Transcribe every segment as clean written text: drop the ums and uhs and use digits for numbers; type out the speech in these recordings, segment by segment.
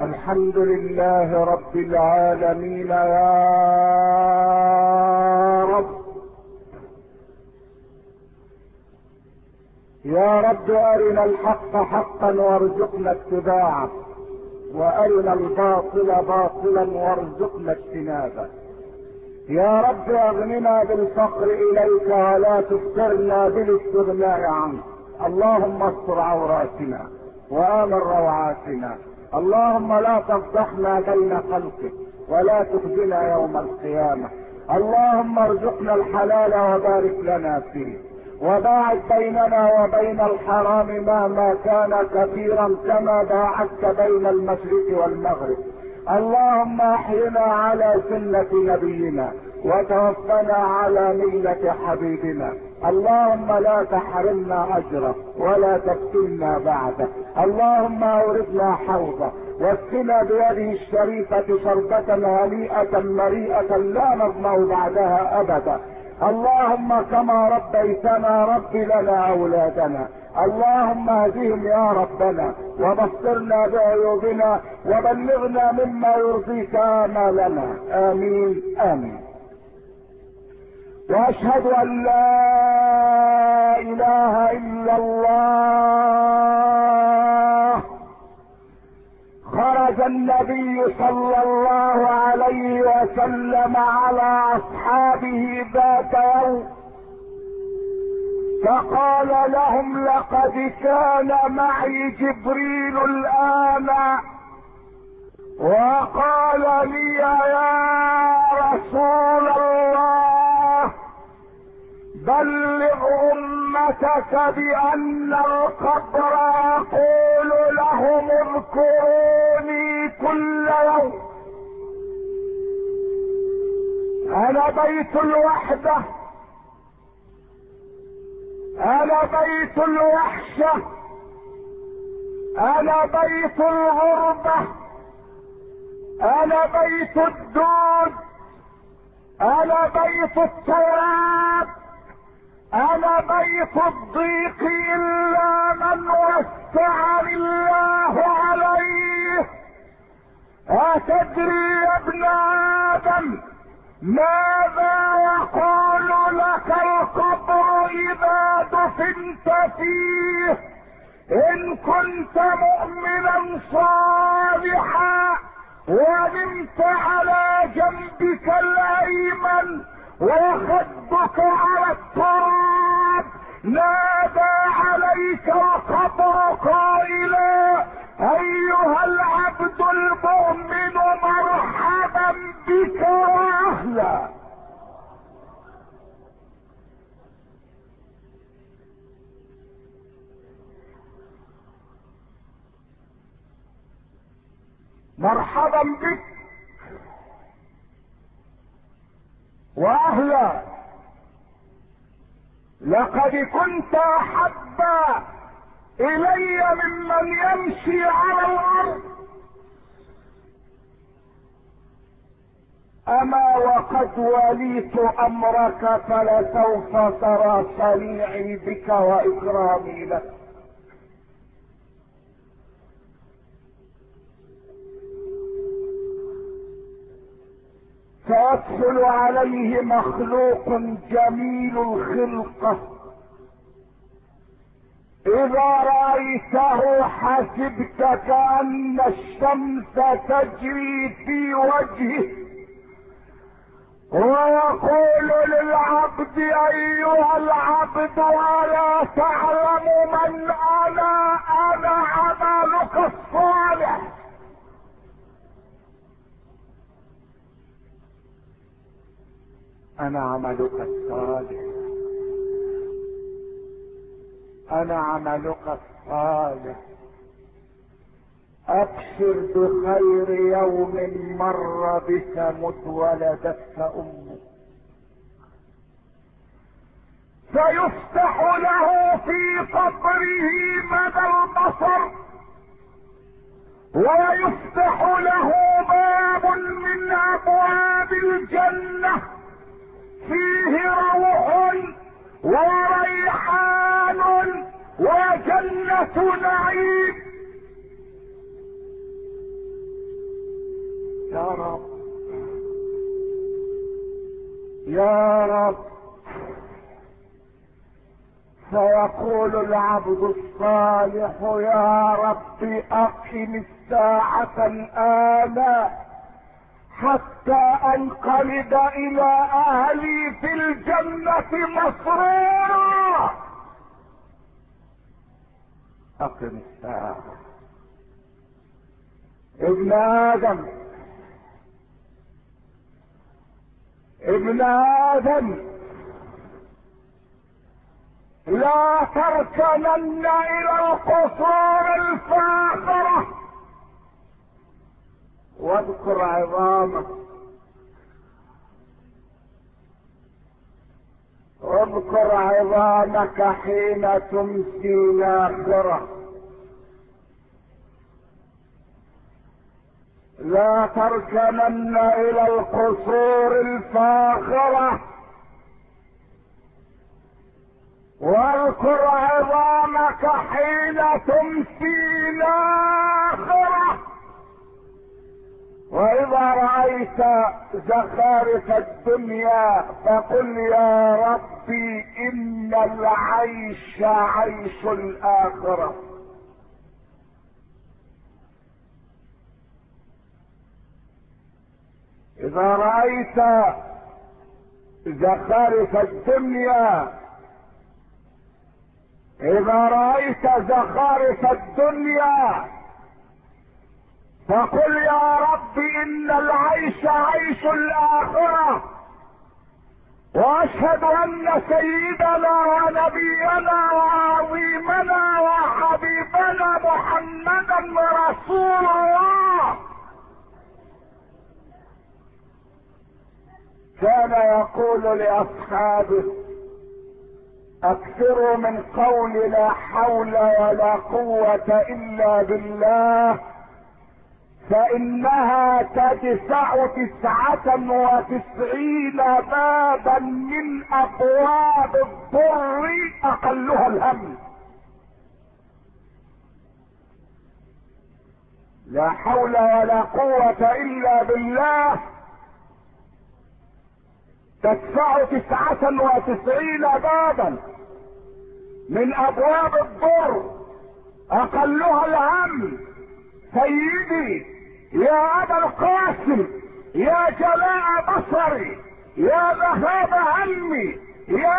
الحمد لله رب العالمين. يا رب يا رب أرنا الحق حقا وارزقنا اتباعه، وأرنا الباطل باطلا وارزقنا اجتنابه. يا رب اغننا بالفقر إليك ولا تفترنا بالاستغناء عنك. اللهم استر عوراتنا وآمن روعاتنا. اللهم لا تفضحنا بين خلقك ولا تخزنا يوم القيامة. اللهم ارزقنا الحلال وبارك لنا فيه، وباعد بيننا وبين الحرام مهما كان كثيرا كما باعدت بين المشرق والمغرب. اللهم احينا على سنة نبينا وتوفنا على ملة حبيبنا. اللهم لا تحرمنا اجره ولا تفتنا بعده. اللهم اوردنا حوضه واسقنا بيده الشريفة شربة هنيئة مريئة لا نظمأ بعدها ابدا. اللهم كما ربيتنا رب لنا اولادنا. اللهم اهدهم يا ربنا وبصرنا بعيوبنا وبلغنا مما يرضيك آمالنا. امين امين. واشهد ان لا اله الا الله. خرج النبي صلى الله عليه وسلم على اصحابه ذات يوم فقال لهم: لقد كان معي جبريل الآن وقال لي: يا رسول الله بلغ أمتك بأن القبر يقول لهم اذكروني كل يوم. أنا بيت الوحدة، انا بيت الوحشة، انا بيت الغربة، انا بيت الدود، انا بيت التراب، انا بيت الضيق الا من وسعني الله عليه. اتدري يا ابن ادم ماذا يقول لك القبر اذا دفنت فيه؟ ان كنت مؤمنا صالحا ونمت على جنبك الايمن وخدك على التراب نادى عليك القبر قائلا: ايها العبد المؤمن مرحبا بك واهلا. مرحبا بك واهلا. لقد كنت احب الي ممن يمشي على الارض، اما وقد وليت امرك فلسوف ترى صنيعي بك واكرامي لك. سيدخل عليه مخلوق جميل الخلقة، اذا رأيته حسبت كأن الشمس تجري في وجهه، ويقول للعبد: ايها العبد الا تعلم من انا عملك الصالح. انا عملك الصالح، انا عملك الصالح. ابشر بخير يوم مر بك مذ ولدتك امك. سيفتح له في قبره مدى البصر، ويفتح له باب من ابواب الجنة فيه روح وريحان وجنة نعيم. يا رب يا رب. فيقول العبد الصالح يا رب اقم الساعة الآن حتى انقلب الى اهلي في الجنة مسرورا. اقم الساعة. ابن ادم ابن ادم لا تركنن الى القصور الفاخرة واذكر عظامك. اذكر عظامك حين تمسي ناخرة. لا تركنن الى القصور الفاخرة واذكر عظامك حين تمسي ناخرة. واذا رأيت زخارف الدنيا فقل يا ربي ان العيش عيش الاخرة. اذا رأيت زخارف الدنيا اذا رأيت زخارف الدنيا فقل يا رب ان العيش عيش الاخرة. واشهد ان سيدنا ونبينا وعظيمنا وحبيبنا محمدا رسول الله كان يقول لاصحابه اكثروا من قول لا حول ولا قوة الا بالله فانها تدفع 99 بابا من ابواب الضر اقلها الهم. لا حول ولا قوة الا بالله تدفع 99 بابا من ابواب الضر اقلها الهم. سيدي يا ابا القاسم يا جلاء بصري يا ذهاب همي يا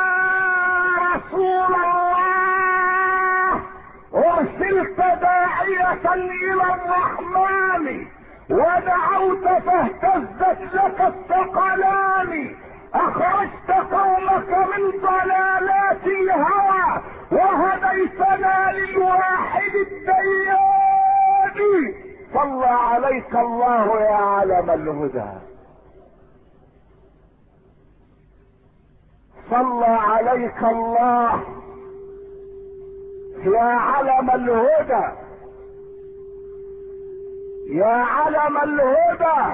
رسول الله ارسلت داعية الى الرحمن ودعوت فاهتزت لك الثقلان. اخرجت قومك من ضلالات الهوى وهديتنا للواحد الديان. صلى عليك الله يا علم الهدى. صلى عليك الله يا علم الهدى يا علم الهدى.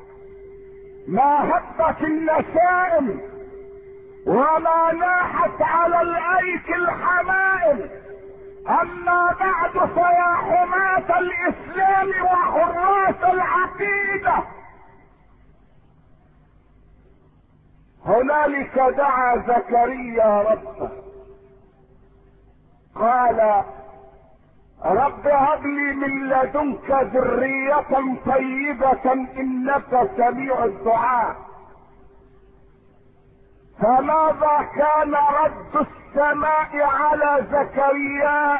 ما هبت النسائم وما ناحت على الايك الحمائم. اما بعد فيا حماة الاسلام وحراس العقيدة هنالك دعا زكريا ربه قال رب هب لي من لدنك ذرية طيبة انك سميع الدعاء. فماذا كان رد السماء على زكريا؟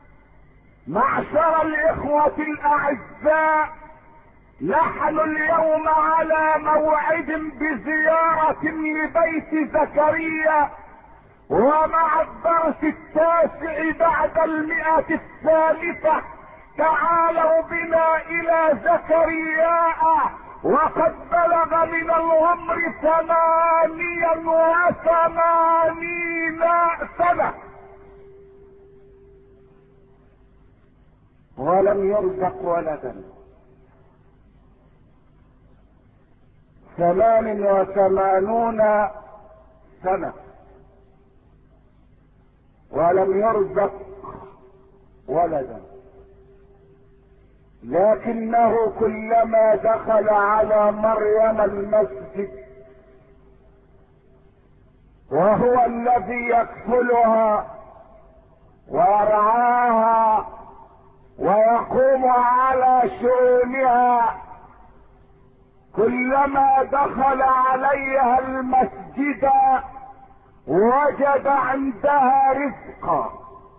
معشر الاخوة الاعزاء نحن اليوم على موعد بزيارة لبيت زكريا ومع الدرس 9 بعد 100 تعالوا بنا الى زكريا وقد بلغ من العمر 88 سنة ولم يرزق ولدا. 88 سنة ولم يرزق ولدا. لكنه كلما دخل على مريم المسجد وهو الذي يكفلها ويرعاها ويقوم على شؤونها، كلما دخل عليها المسجد وجد عندها رزقا.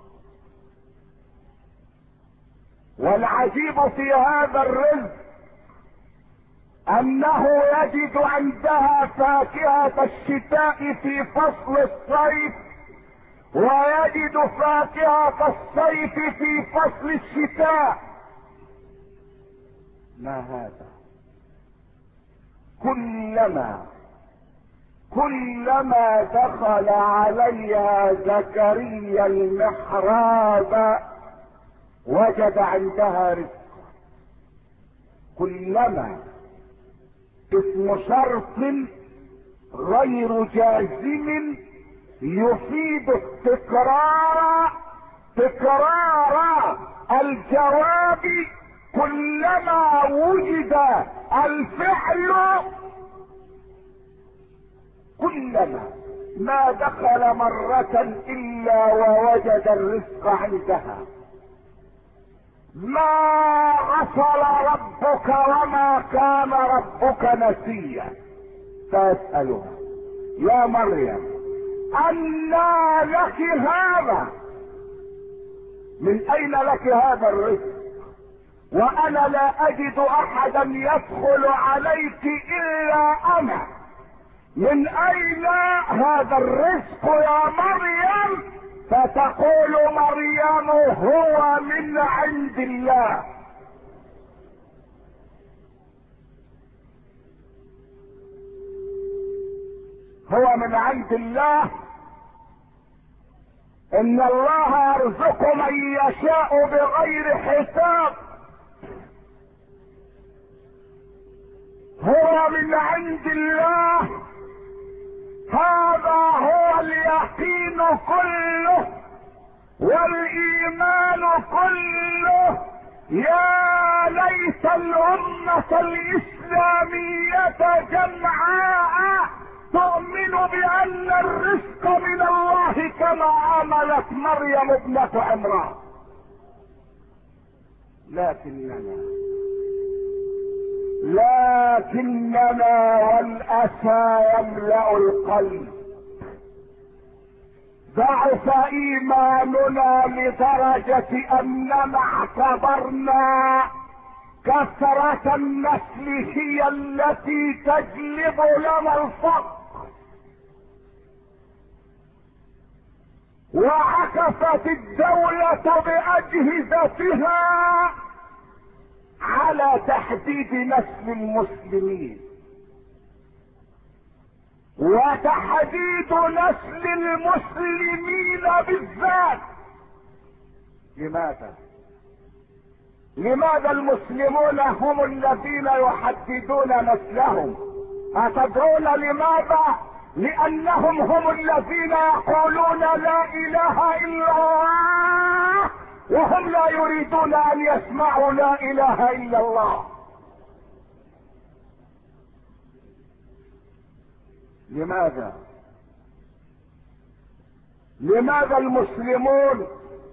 والعجيب في هذا الرزق انه يجد عندها فاكهة الشتاء في فصل الصيف، ويجد فاكهة الصيف في فصل الشتاء. ما هذا؟ كلما دخل عليها زكريا المحراب وجد عندها رزق. كلما اسم شرط غير جازم يفيد التكرار، تكرار الجواب. كلما وجد الفعل، كلما ما دخل مرة الا ووجد الرزق عندها. ما غفر ربك وما كان ربك نسيا. فاسألها يا مريم أنى لك هذا؟ من اين لك هذا الرزق وانا لا اجد احدا يدخل عليك الا انا؟ من اين هذا الرزق يا مريم؟ فتقول مريم هو من عند الله. هو من عند الله. ان الله يرزق من يشاء بغير حساب. هو من عند الله. هذا هو اليقين كله والايمان كله. يا ليت الامة الاسلامية جمعاء تؤمن بان الرزق من الله كما عملت مريم ابنة عمران. لكننا والاسى يملأ القلب. ضعف ايماننا لدرجة اننا اعتبرنا كثرة النسل هي التي تجلب لنا الفقر، وعكفت الدولة بأجهزتها على تحديد نسل المسلمين وتحديد نسل المسلمين بالذات. لماذا المسلمون هم الذين يحددون نسلهم؟ أتدرون لماذا؟ لأنهم هم الذين يقولون لا إله إلا الله وهم لا يريدون أن يسمعوا لا إله إلا الله. لماذا المسلمون؟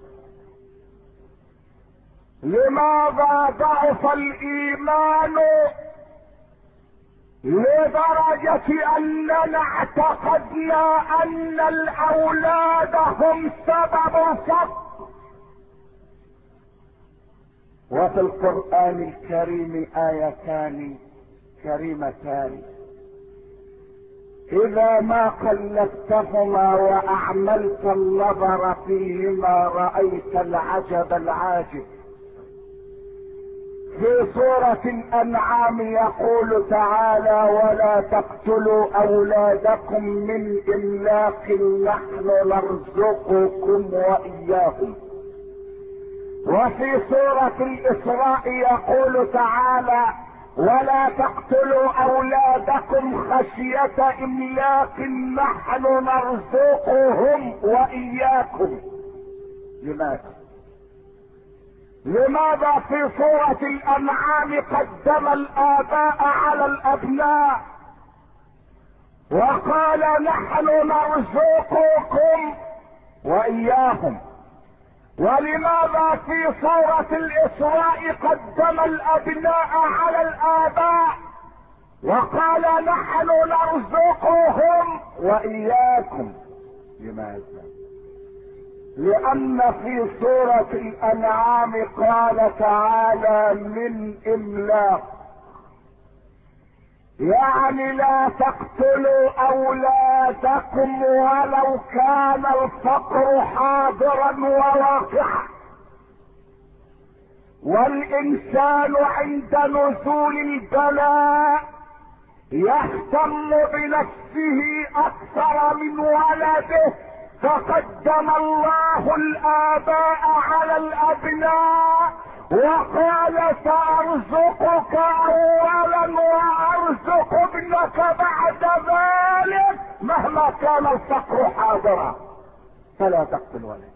لماذا ضعف الإيمان لدرجة أننا اعتقدنا أن الأولاد هم سبب الفقر؟ وفي القرآن الكريم آيتان كريمتان إذا ما قلدتهما وأعملت النظر فيهما رأيت العجب العاجب. في سورة الأنعام يقول تعالى ولا تقتلوا أولادكم من إملاق نحن نرزقكم وإياهم. وفي سورة الإسراء يقول تعالى ولا تقتلوا أولادكم خشية إملاق نحن نرزقهم وإياكم. لماذا في سورة الأنعام قدم الآباء على الأبناء وقال نحن نرزقكم وإياهم؟ ولماذا في سورة الإسراء قدم الأبناء على الآباء وقال نحن نرزقهم وإياكم؟ لماذا؟ لأن في سورة الأنعام قال تعالى من إملاق، يعني لا تقتلوا أولادكم ولو كان الفقر حاضرا وواقعا. والإنسان عند نزول البلاء يهتم بنفسه أكثر من ولده، فقدم الله الآباء على الأبناء وقال سأرزقك أولا وأرزق ابنك بعد ذلك مهما كان الفقر حاضرا، فلا تقتل ولدك.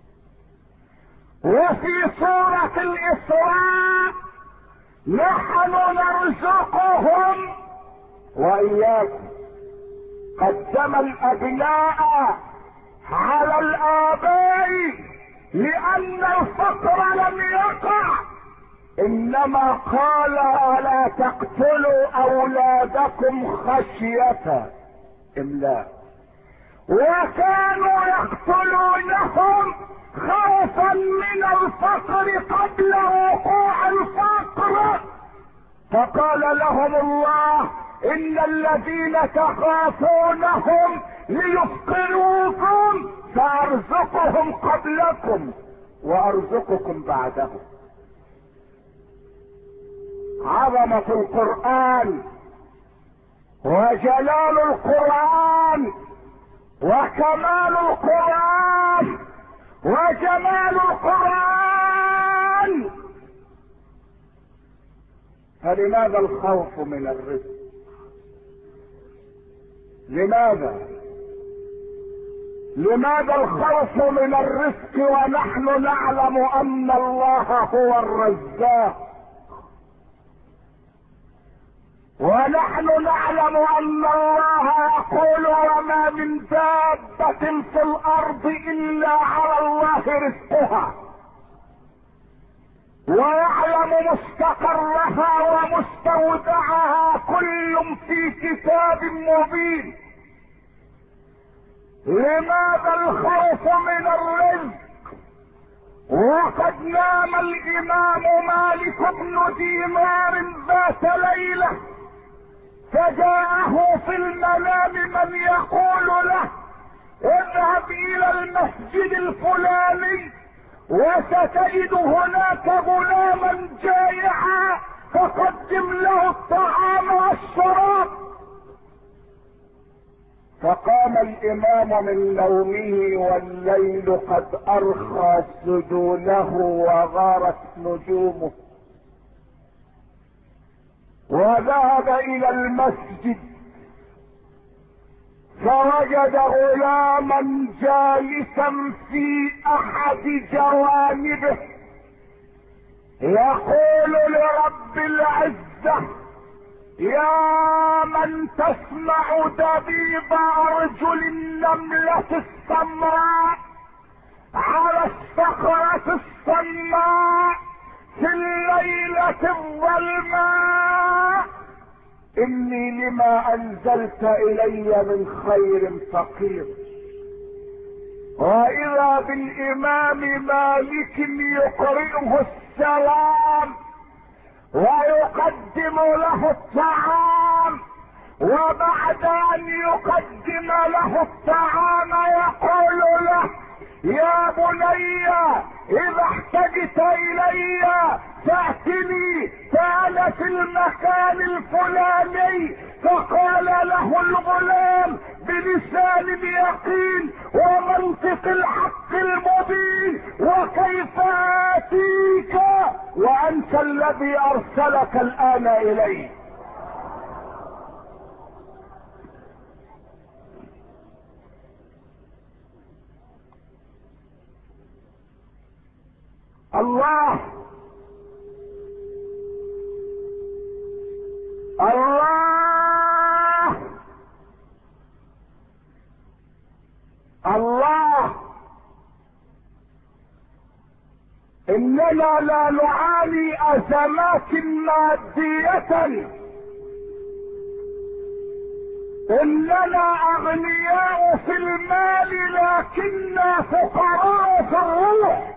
وفي سورة الإسراء نحن نرزقهم وإياكم، قدم الأبناء على الآباء لأن الفقر لم يقع، إنما قال لا تقتلوا أولادكم خشية إملاق، وكانوا يقتلونهم خوفا من الفقر قبل وقوع الفقر، فقال لهم الله إن الذين تخافونهم ليفقروكم فأرزقهم قبلكم وأرزقكم بعدهم. عظمة القرآن وجلال القرآن وكمال القرآن وجمال القرآن. فلماذا الخوف من الرزق؟ لماذا الخوف من الرزق ونحن نعلم ان الله هو الرزاق، ونحن نعلم ان الله يقول وما من دابة في الارض الا على الله رزقها، ويعلم مستقرها ومستودعها كل في كتاب مبين. لماذا الخوف من الرزق وقد نام الامام مالك بن دينار ذات ليلة فجاءه في المنام من يقول له اذهب الى المسجد الفلاني وستجد هناك غلاما جائعا فقدم له الطعام والشراب. فقام الامام من نومه والليل قد ارخى سدوله وغارت نجومه، وذهب الى المسجد فوجد غلاما جالسا في احد جوانبه يقول لرب العزة يا من تسمع دبيب ارجل النملة السمراء على الصخرة الصماء في الليلة الظلماء، اني لما انزلت الي من خير فقير. واذا بالامام مالك يقرئه السلام ويقدم له الطعام، وبعد ان يقدم له الطعام يقول له يا بني اذا احتجت الي فاتني فانا في المكان الفلاني. فقال له الغلام بلسان اليقين ومنطق الحق المبين وكيف اتيك وانت الذي ارسلك الان الي؟ الله اننا لا نعاني ازمات مادية، اننا اغنياء في المال لكننا فقراء في الروح.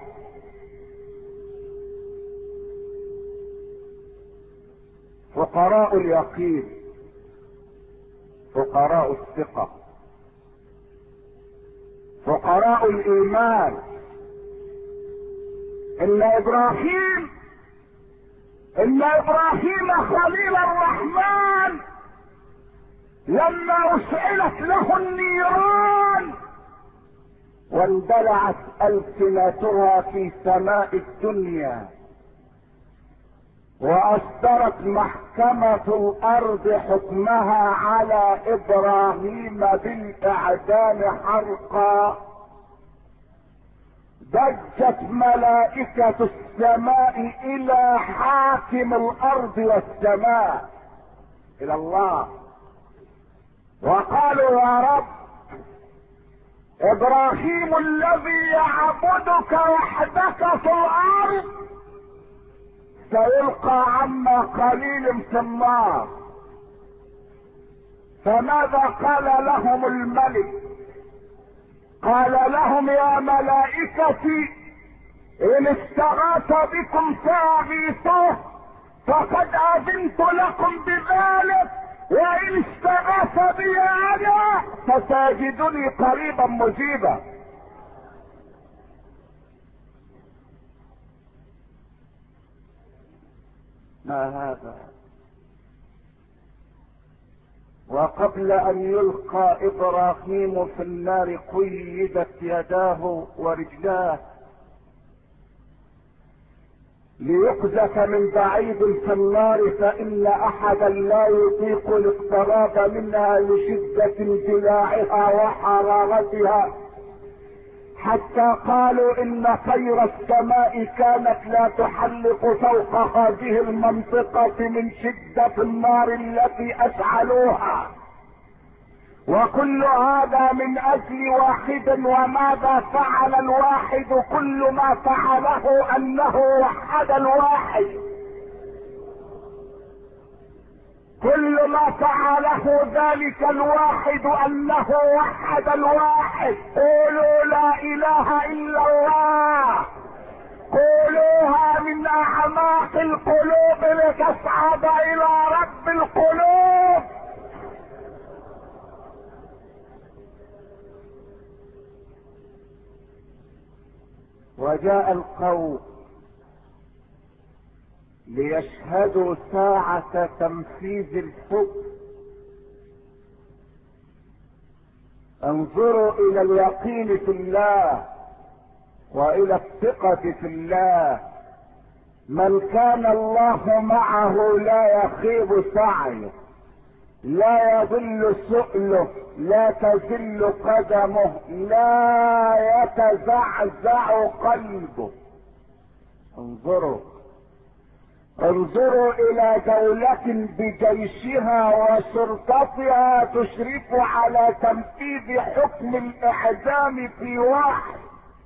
فقراء اليقين، فقراء الثقة، فقراء الايمان. ان ابراهيم خليل الرحمن لما اشعلت له النيران واندلعت السنتها في سماء الدنيا واصدرت محكمة الارض حكمها على ابراهيم بالاعدام حرقا، ضجت ملائكة السماء الى حاكم الارض والسماء، الى الله، وقالوا يا رب ابراهيم الذي يعبدك وحدك في الارض سيلقى عما قليل في النار. فماذا قال لهم الملك؟ قال لهم يا ملائكتي ان استغاث بكم فاغيثوه فقد اذنت لكم بذلك، وان استغاث بي انا فتجدني قريبا مجيبا. ما هذا؟ وقبل ان يلقى ابراهيم في النار قيدت يداه ورجلاه ليقذف من بعيد في النار، فان احدا لا يطيق الاقتراب منها لشدة انبلاعها وحرارتها، حتى قالوا ان طير السماء كانت لا تحلق فوق هذه المنطقة من شدة النار التي اشعلوها. وكل هذا من اجل واحد. وماذا فعل الواحد؟ كل ما فعله انه وحد الواحد، كل ما فعله ذلك الواحد انه وحد الواحد. قولوا لا اله الا الله، قولوها من اعماق القلوب لتصعد الى رب القلوب. وجاء القوم ليشهدوا ساعة تنفيذ الحكم. انظروا الى اليقين في الله والى الثقة في الله. من كان الله معه لا يخيب سعيه، لا يضل سؤله، لا تزل قدمه، لا يتزعزع قلبه. انظروا الى دولة بجيشها وشرطتها تشرف على تنفيذ حكم الاعدام في واحد.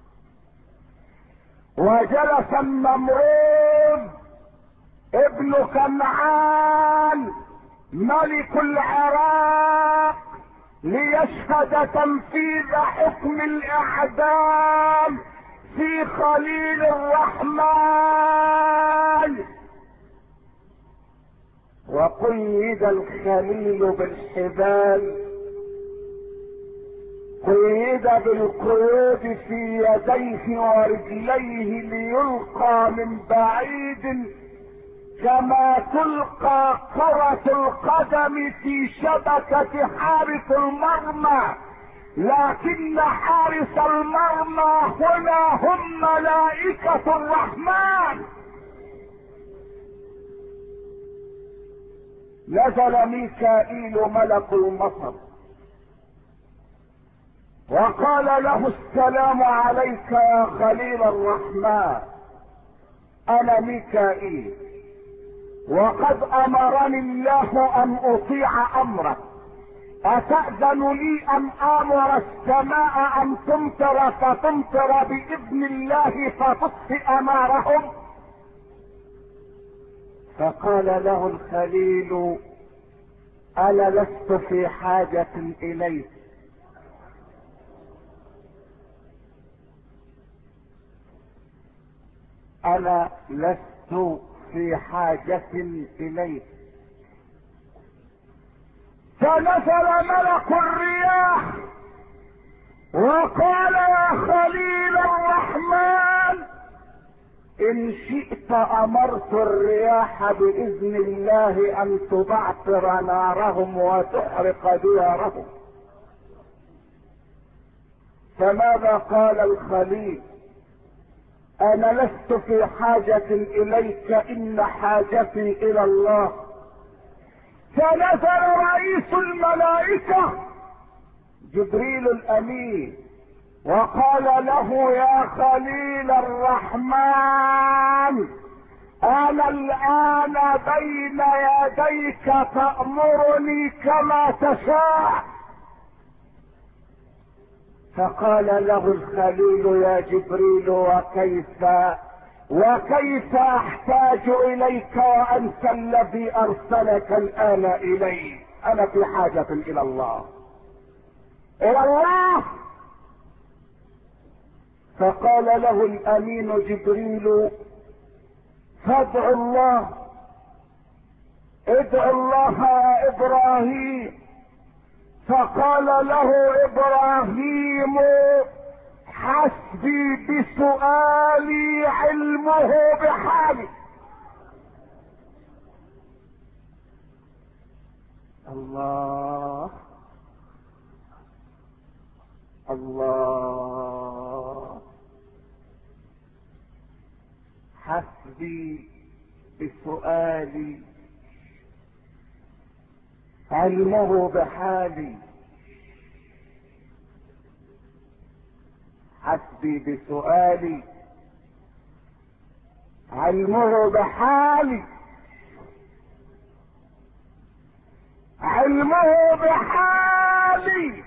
وجلس النمرود ابن كنعان ملك العراق ليشهد تنفيذ حكم الاعدام في خليل الرحمن. وقيد الخليل بالحبال، قيد بالقيود في يديه ورجليه ليلقى من بعيد كما تلقى كرة القدم في شبكة حارس المرمى، لكن حارس المرمى هنا هم ملائكة الرحمن. نزل ميكائيل ملك المطر وقال له السلام عليك يا خليل الرحمن، انا ميكائيل وقد امرني الله ان اطيع امرك، اتأذن لي ان امر السماء ان تمطر فتمطر باذن الله فتطفئ نارهم؟ فقال له الخليل: انا لست في حاجة اليك. انا لست في حاجة اليك. فنزل ملك الرياح وقال: يا خليل الرحمن، ان شئت امرت الرياح باذن الله ان تبعثر نارهم وتحرق ديارهم. فماذا قال الخليل؟ انا لست في حاجة اليك، ان حاجتي الى الله. فنزل رئيس الملائكة جبريل الامين وقال له: يا خليل الرحمن، انا الان بين يديك تأمرني كما تشاء. فقال له الخليل: يا جبريل، وكيف احتاج اليك وانت الذي ارسلك الان الي؟ انا في حاجة الى الله، الى الله. فقال له الامين جبريل: فادع الله، ادع الله يا ابراهيم. فقال له ابراهيم: حسبي بسؤالي علمه بحالي. الله الله. حسبي بسؤالي علمه بحالي. حسبي بسؤالي علمه بحالي. علمه بحالي.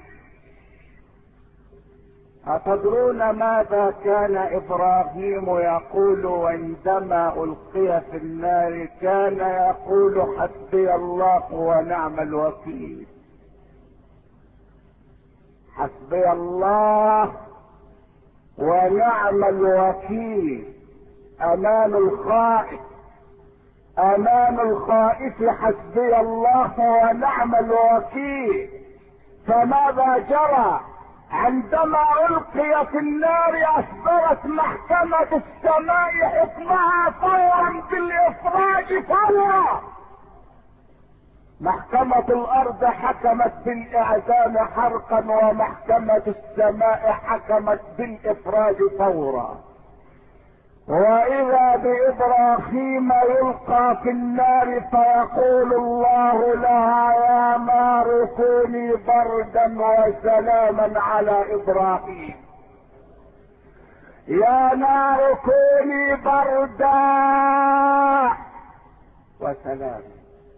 أتدرون ماذا كان إبراهيم يقول عندما ألقي في النار؟ كان يقول: حسبي الله ونعم الوكيل. حسبي الله ونعم الوكيل. أمان الخائف، أمان الخائف حسبي الله ونعم الوكيل. فماذا جرى عندما ألقي في النار؟ أصدرت محكمة السماء حكمها فورا بالإفراج فورا. محكمة الأرض حكمت بالإعدام حرقا، ومحكمة السماء حكمت بالإفراج فورا. وإذا بإبراهيم يلقى في النار فيقول الله لها: يا نار كوني بردا وسلاما على إبراهيم. يا نار كوني بردا وسلاما.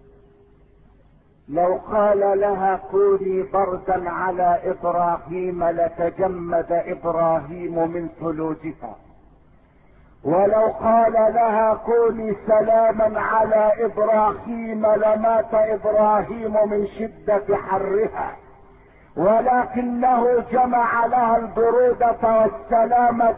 لو قال لها كوني بردا على إبراهيم لتجمد إبراهيم من ثلوجها، ولو قال لها كوني سلاما على إبراهيم لمات إبراهيم من شدة حرها. ولكنه جمع لها البرودة والسلامة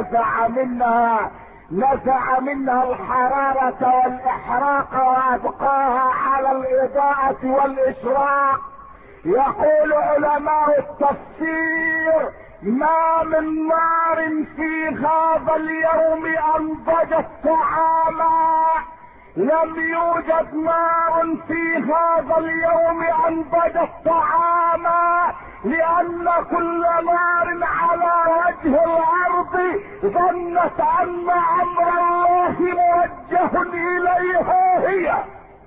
ونزع منها الحرارة والإحراق وأبقاها على الإضاءة والإشراق. يقول علماء التفسير: ما من نار في هذا اليوم أنضجت طعاما، لم يوجد نار في هذا اليوم أنضجت طعاما، لأن كل نار على وجه الأرض ظنت أن أمر الله موجه إليها هي.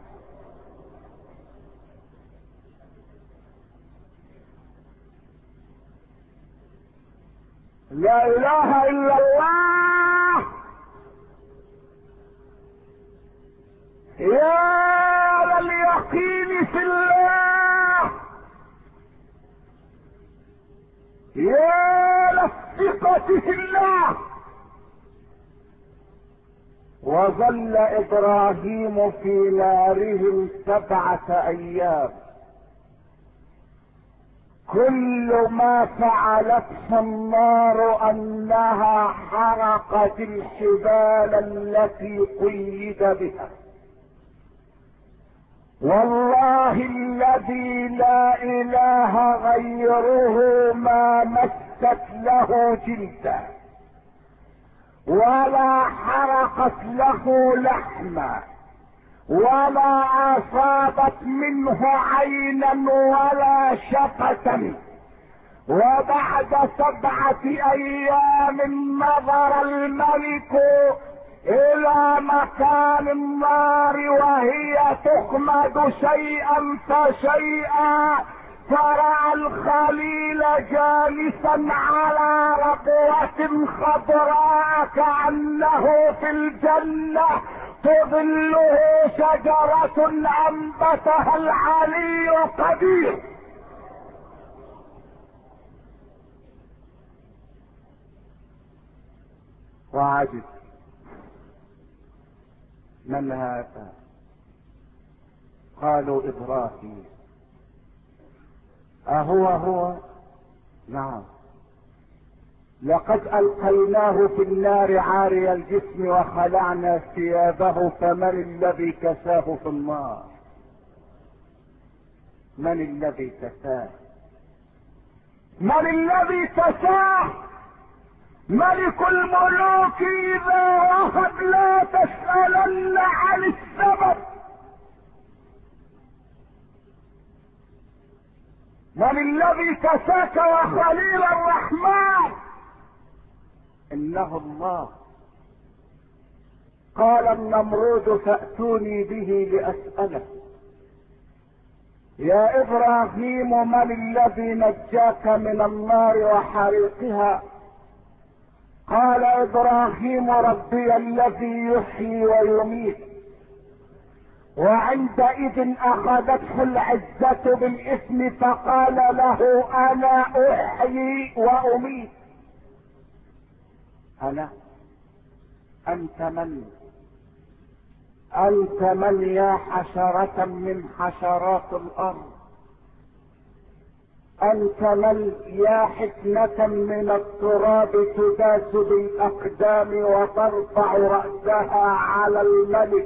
لا إله إلا الله. يا لليقين في الله، يا للثقة في الله. وظل ابراهيم في نارهم 7 ايام. كل ما فعلته النار انها حرقت الحبال التي قيد بها. والله الذي لا اله غيره ما مست له جلدا ولا حرقت له لحما ولا اصابت منه عينا ولا شفة. وبعد 7 ايام نظر الملك الى مكان النار وهي تخمد شيئا فشيئا، فرأى الخليل جالسا على ربوة خضراء كأنه في الجنة تظله شجرة أنبتها العلي القدير. وعجب، من هذا؟ قالوا ابراهيم. هو؟ نعم، لقد القيناه في النار عاري الجسم وخلعنا ثيابه، فمن الذي كساه في النار؟ من الذي كساه؟ من الذي كساه؟ ملك الملوك اذا وهب لا تسألن عن السبب. من الذي كساك يا خليل الرحمن؟ انه الله. قال النمرود فأتوني به لأسأله. يا ابراهيم من الذي نجاك من النار وحريقها؟ قال ابراهيم ربي الذي يحيي ويميت. وعندئذ اخذته العزة بالاثم فقال له انا احيي واميت. انا؟ انت من؟ انت من يا حشرة من حشرات الارض؟ انت من يا حكمة من التراب تداس بالاقدام وترفع رأسها على الملك؟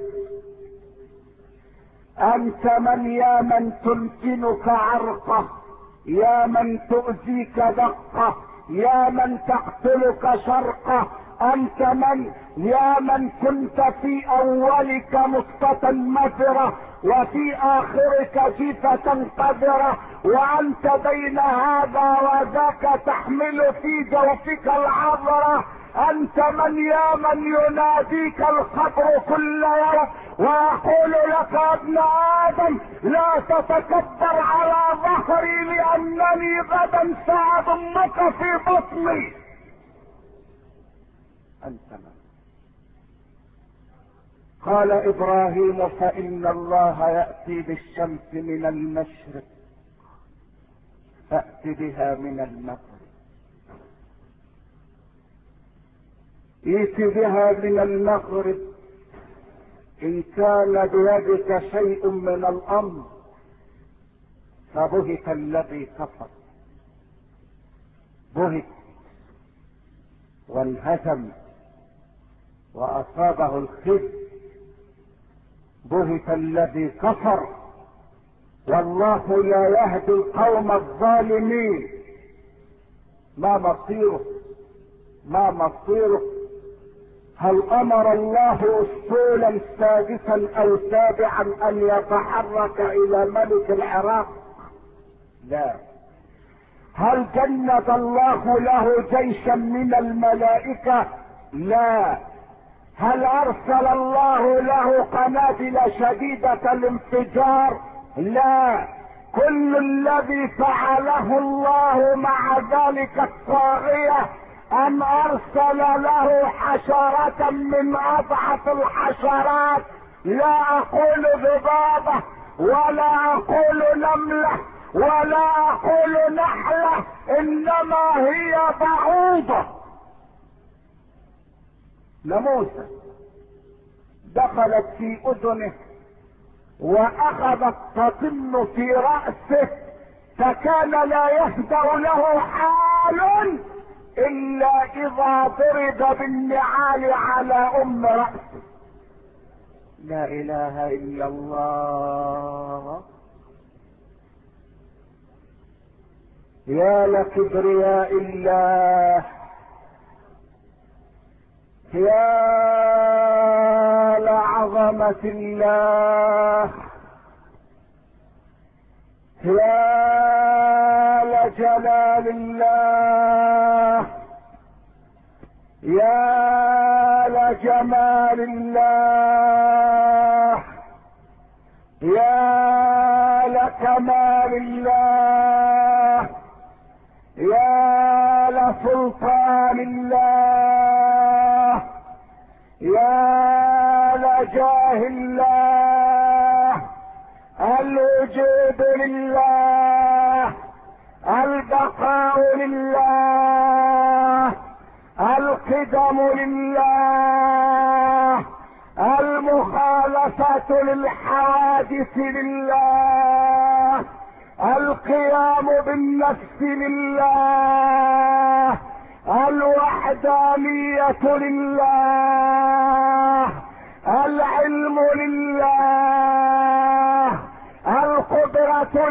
انت من يا من تمكنك عرقه، يا من تؤذيك دقه، يا من تقتلك شرقه؟ انت من يا من كنت في اولك نطفة مذرة وفي اخرك جيفة قذرة، وانت بين هذا وذاك تحمل في جوفك العذرة؟ انت من يا من يناديك القبر كل يوم ويقول لك يا ابن ادم لا تتكبر على ظهري لانني غدا ساضمك في بطني؟ انت من؟ قال ابراهيم فان الله يأتي بالشمس من المشرق فأت بها من المغرب. ائت بها من المغرب ان كان بيدك شيء من الامر. فبهت الذي كفر، بهت وانهزم واصابه الخزي. بهت الذي كفر، والله لا يهدي القوم الظالمين. ما مصيره؟ ما مصيره؟ هل امر الله اسطولا سادسا او سابعا ان يتحرك الى ملك العراق؟ لا. هل جند الله له جيشا من الملائكة؟ لا. هل ارسل الله له قنابل شديدة الانفجار؟ لا. كل الذي فعله الله مع ذلك الطاغية ان ارسل له حشرة من اضعف الحشرات، لا اقول ذبابة ولا اقول نملة ولا اقول نحلة، انما هي بعوضة. لموسى دخلت في اذنه واخذت تطل في رأسه، فكان لا يهدأ له حال الا اذا ضرب بالنعال على رأسه. لا اله الا الله. يا لكبرياء الله، يا لعظمة الله، يا لجلال الله، يا لجمال الله، يا لكمال الله، يا لسلطان الله، يا لجاه الله. الوجود لله، البقاء لله، القدم لله، المخالفة للحوادث لله، القيام بالنفس لله، الوحدانية لله، العلم لله، القدرة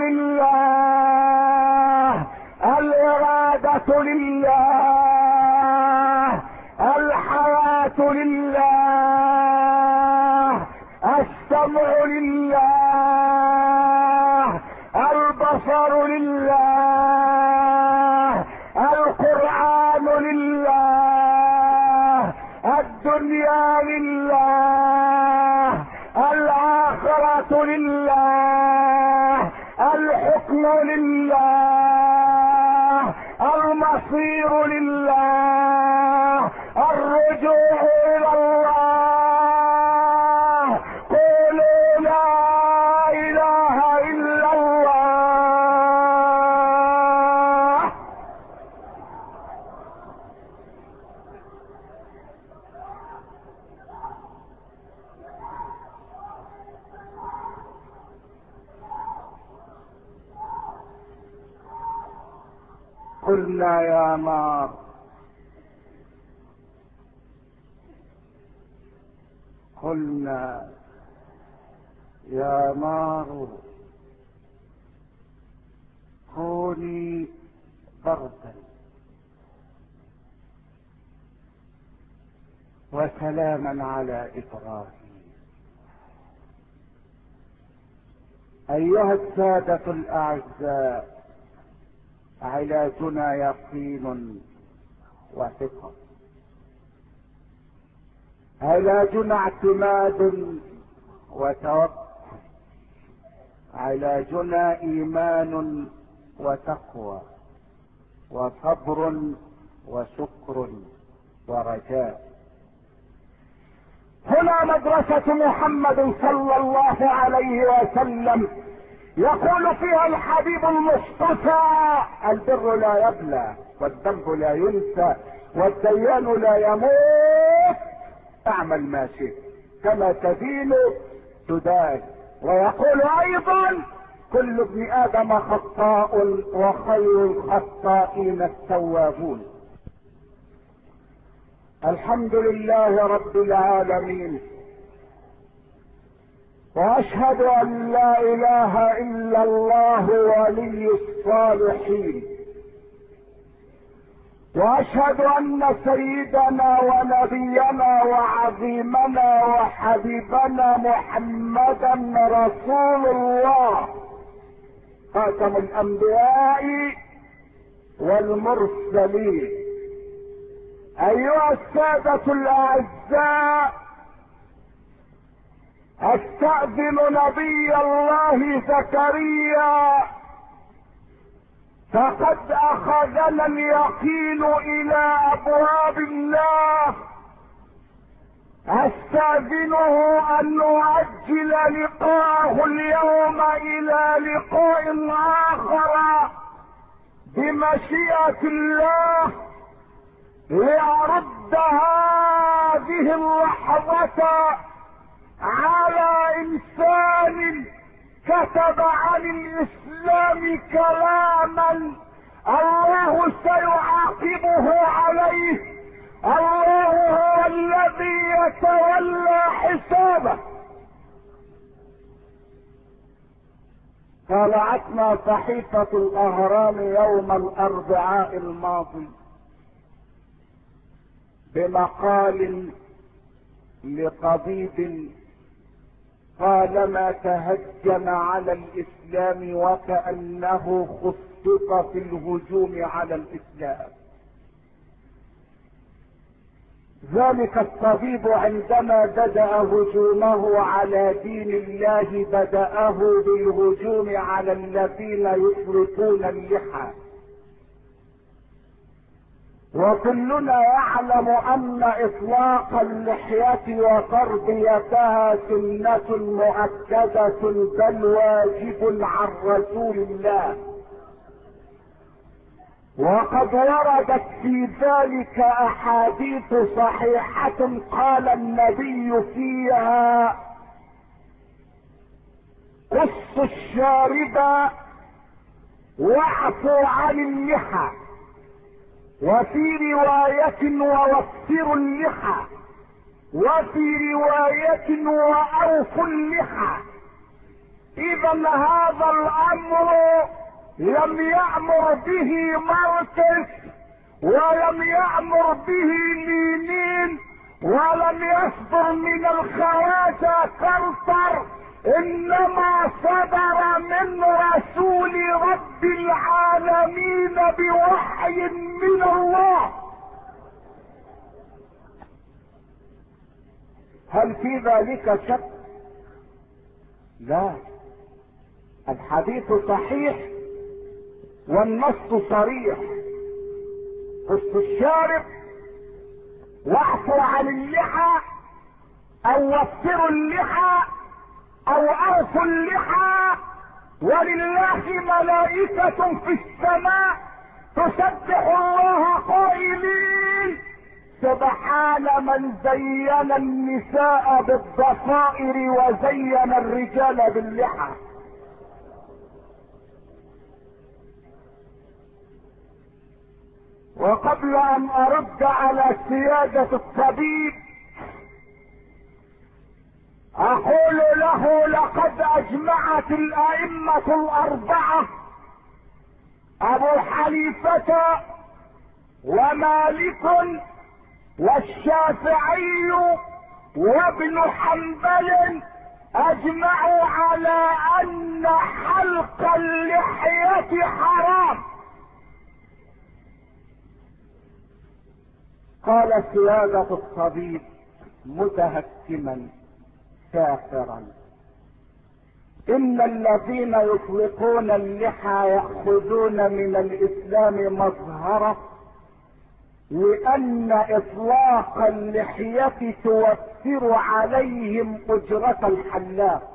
لله، الإرادة لله، الحياة لله، السمع لله، البصر لله، القرآن لله، الدنيا لله، الآخرة لله، الحكم لله، المصير لله، الرجوع إلى الله. قولوا لا إله إلا الله. قلنا يا نار، قلنا يا نار كوني بردا وسلاما على ابراهيم. ايها السادة الاعزاء، علاجنا يقين وثقة، علاجنا اعتماد وتوكل، علاجنا ايمان وتقوى وصبر وشكر ورجاء. هنا مدرسة محمد صلى الله عليه وسلم يقول فيها الحبيب المصطفى: البر لا يبلى، والذنب لا ينسى، والديان لا يموت، اعمل ما شئت كما تدين تدان. ويقول ايضا: كل ابن ادم خطاء وخير الخطائين التوابون. الحمد لله رب العالمين، واشهد ان لا اله الا الله ولي الصالحين، واشهد ان سيدنا ونبينا وعظيمنا وحبيبنا محمدا رسول الله، خاتم الانبياء والمرسلين. ايها السادة الاعزاء، استأذن نبي الله زكريا، فقد اخذنا اليقين الى ابواب الله. استأذنه ان نؤجل لقاءه اليوم الى لقاء اخر بمشيئة الله، لأرد هذه اللحظة على انسان كتب عن الاسلام كلاما الله سيعاقبه عليه، الله هو الذي يتولى حسابه. طلعتنا صحيفة الاهرام يوم الاربعاء الماضي بمقال لطبيب قالما تهجم على الاسلام وكأنه خطط في الهجوم على الاسلام. ذلك الطبيب عندما بدأ هجومه على دين الله بدأه بالهجوم على الذين يطلقون اللحى، وكلنا يعلم ان اطلاق اللحية وتربيتها سنة مؤكدة بل واجب عن رسول الله، وقد وردت في ذلك احاديث صحيحة قال النبي فيها: قص الشارب واعفوا عن اللحى، وفي رواية ووفروا اللحى، وفي رواية واوفوا اللحى. اذا هذا الامر لم يأمر به مركز، ولم يأمر به لينين، ولم يصدر من الخواجة كرطر، انما صدر من رسول رب العالمين بوحي من الله. هل في ذلك شك؟ لا، الحديث صحيح والنص صريح. قص الشارب واعفوا عن اللحى او وفروا اللحى او اوفوا اللحى، ولله ملائكة في السماء تسبح الله قائلين: سبحان من زين النساء بالضفائر وزين الرجال باللحى. وقبل ان ارد على سيادة الطبيب اقول له: لقد اجمعت الائمة الاربعة ابو حنيفة ومالك والشافعي وابن حنبل اجمعوا على ان حلق اللحية حرام. قال سيادة الطبيب متهكما كافرا: ان الذين يطلقون اللحى يأخذون من الاسلام مظهره، لان اطلاق اللحية توفر عليهم اجرة الحلاق.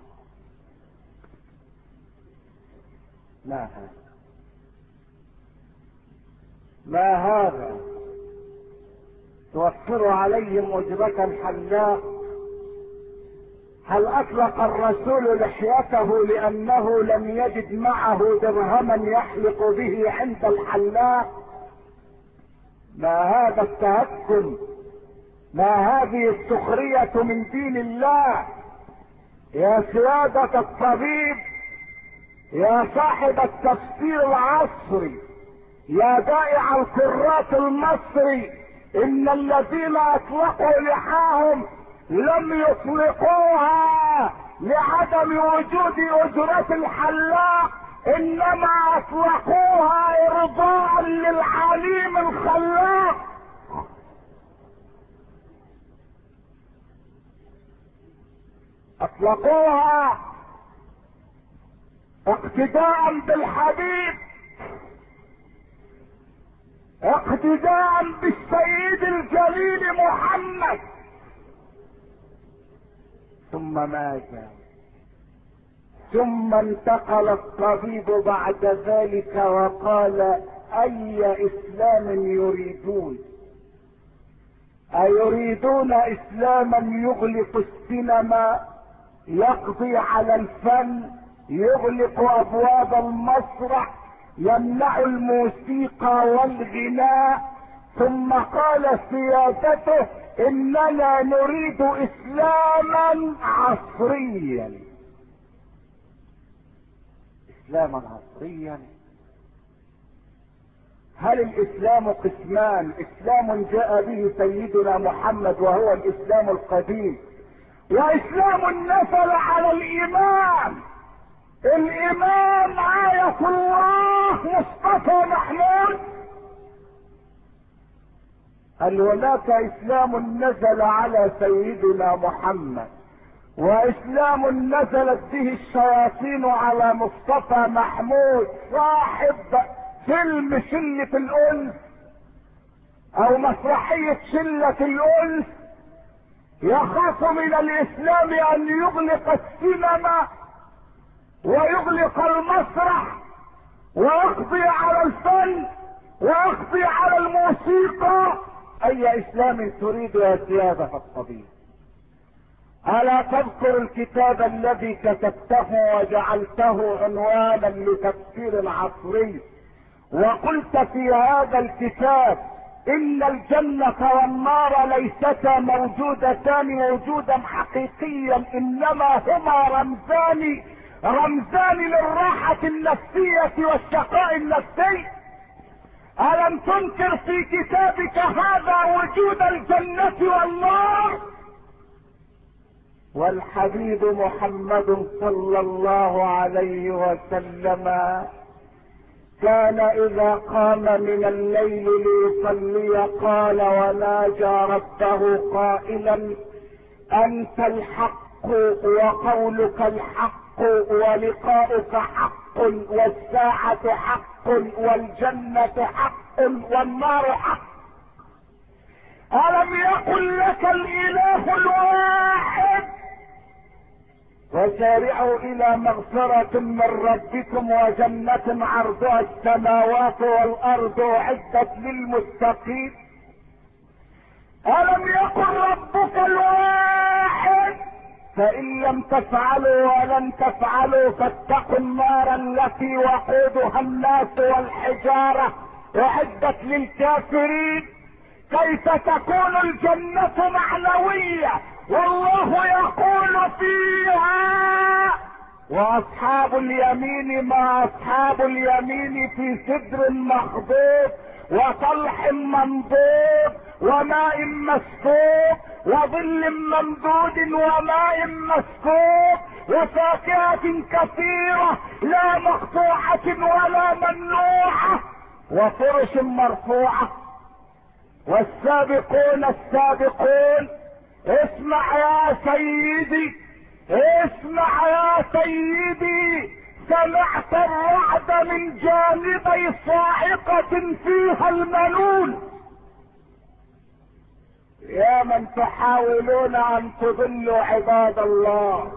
ما هذا توفر عليهم اجرة الحلاق؟ هل اطلق الرسول لحيته لانه لم يجد معه درهما يحلق به عند الحلاق؟ ما هذا التهكم؟ ما هذه السخرية من دين الله؟ يا سيادة الطبيب، يا صاحب التفسير العصري، يا بائع الكرات المصري، ان الذين اطلقوا لحاهم لم يطلقوها لعدم وجود اجرة الحلاق، انما اطلقوها ارضاء للعليم الخلاق. اطلقوها اقتداء بالحبيب، اقتداء بالسيد الجليل محمد. ثم ماذا؟ ثم انتقل الطبيب بعد ذلك وقال: اي اسلام يريدون؟ أيريدون إسلاما يغلق السينما، يقضي على الفن، يغلق أبواب المسرح، يمنع الموسيقى والغناء؟ ثم قال سيادته: إننا نريد إسلاما عصريا. إسلاما عصريا؟ هل الإسلام قسمان؟ إسلام جاء به سيدنا محمد وهو الإسلام القديم، وإسلام نزل على الإمام. الإمام آية الله مصطفى محمود. قال هناك إسلام نزل على سيدنا محمد، وإسلام نزلت به الشياطين على مصطفى محمود صاحب فيلم شلة الأنس أو مسرحية شلة الأنس. يخاف من الإسلام أن يغلق السينما ويغلق المسرح ويقضي على الفن ويقضي على الموسيقى. أي إسلام تريد يا سيادة الطبيب؟ ألا تذكر الكتاب الذي كتبته وجعلته عنوانا لتفسير العصري، وقلت في هذا الكتاب إن الجنة والنار ليستا موجودتان وجودا حقيقيا، إنما هما رمزان للراحة النفسية والشقاء النفسي؟ ألم تنكر في كتابك هذا وجود الجنة والنار؟ والحبيب محمد صلى الله عليه وسلم كان إذا قام من الليل ليصلي قال وناجى ربه قائلا: أنت الحق وقولك الحق ولقاؤك حق والساعة حق والجنة حق والنار حق. ألم يقل لك الإله الواحد: وسارعوا إلى مغفرة من ربكم وجنة عرضها السماوات والأرض أعدت للمتقين؟ ألم يقل ربك الواحد: فإن لم تفعلوا ولن تفعلوا فاتقوا النار التي وقودها الناس والحجارة أعدت للكافرين؟ كيف تكون الجنة معنوية والله يقول فيها: واصحاب اليمين ما اصحاب اليمين في سدر مخضود وطلح منضود وماء مسكوب وظل ممدود وماء مسكوب وفاكهة كثيرة لا مقطوعة ولا ممنوعة وفرش مرفوعة. والسابقون السابقون. اسمع يا سيدي، اسمع يا سيدي، سمعت الرعد من جانبي صاعقة فيها الملول. يا من تحاولون ان تضلوا عباد الله،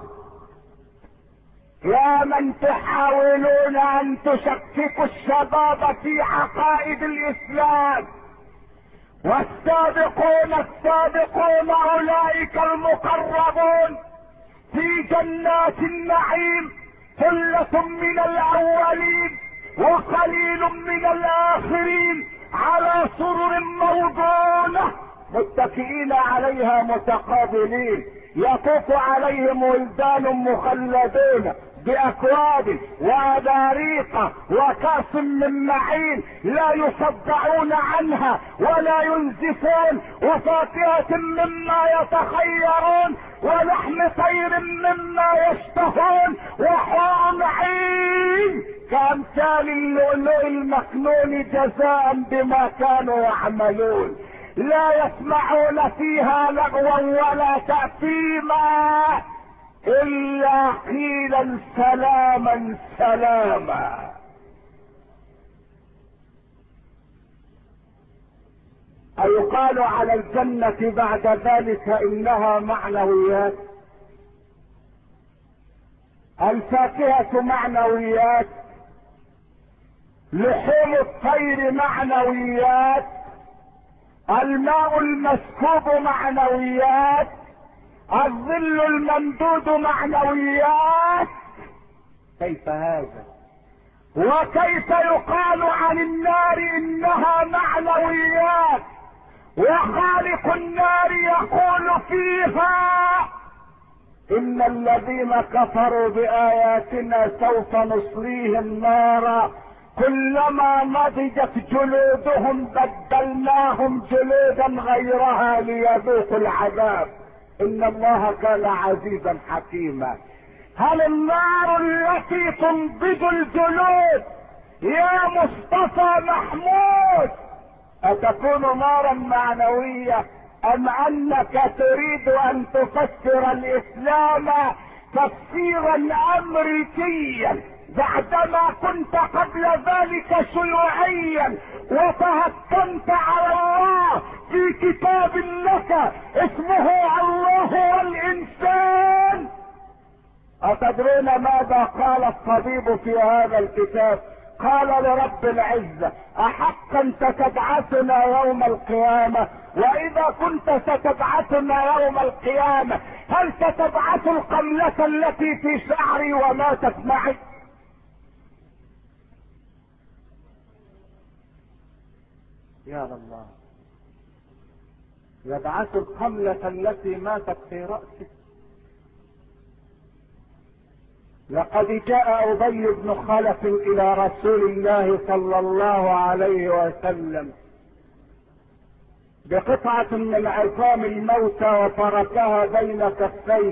يا من تحاولون ان تشككوا الشباب في عقائد الاسلام، والسابقون السابقون اولئك المقربون في جنات النعيم ثلة من الاولين وقليل من الاخرين على سرر موضونة متكئين عليها متقابلين، يطوف عليهم ولدان مخلدون باكواب واباريق وكاس من معين لا يصدعون عنها ولا ينزفون، وفاكهة مما يتخيرون ولحم طير مما يشتهون وحور عين كامثال اللؤلؤ المكنون جزاء بما كانوا يعملون. لا يسمعون فيها لغوا ولا تأثيما الا قيلا سلاما سلاما. أيقال على الجنة بعد ذلك انها معنويات؟ الفاكهة معنويات، لحوم الطير معنويات، الماء المسكوب معنويات، الظل الممدود معنويات. كيف هذا؟ وكيف يقال عن النار انها معنويات وخالق النار يقول فيها ان الذين كفروا باياتنا سوف نصليهم نارا كلما نضجت جلودهم بدلناهم جلودا غيرها ليذوقوا العذاب ان الله كان عزيزا حكيما. هل النار التي تنضج الجلود يا مصطفى محمود أتكون نارا معنوية أم أنك تريد أن تفسر الإسلام تفسيرا أمريكيا بعدما كنت قبل ذلك شيوعيا وتهكمت على الله في كتاب لك اسمه الله والإنسان؟ أتدرون ماذا قال الطبيب في هذا الكتاب؟ قال لرب العزة أحقا ستبعثنا يوم القيامة؟ وإذا كنت ستبعثنا يوم القيامة هل ستبعث القملة التي في شعري وماتت معي؟ يا الله، يبعث القملة التي ماتت في رأسك. لقد جاء أبي بن خلف إلى رسول الله صلى الله عليه وسلم بقطعة من عظام الموتى وتركها بين كفيه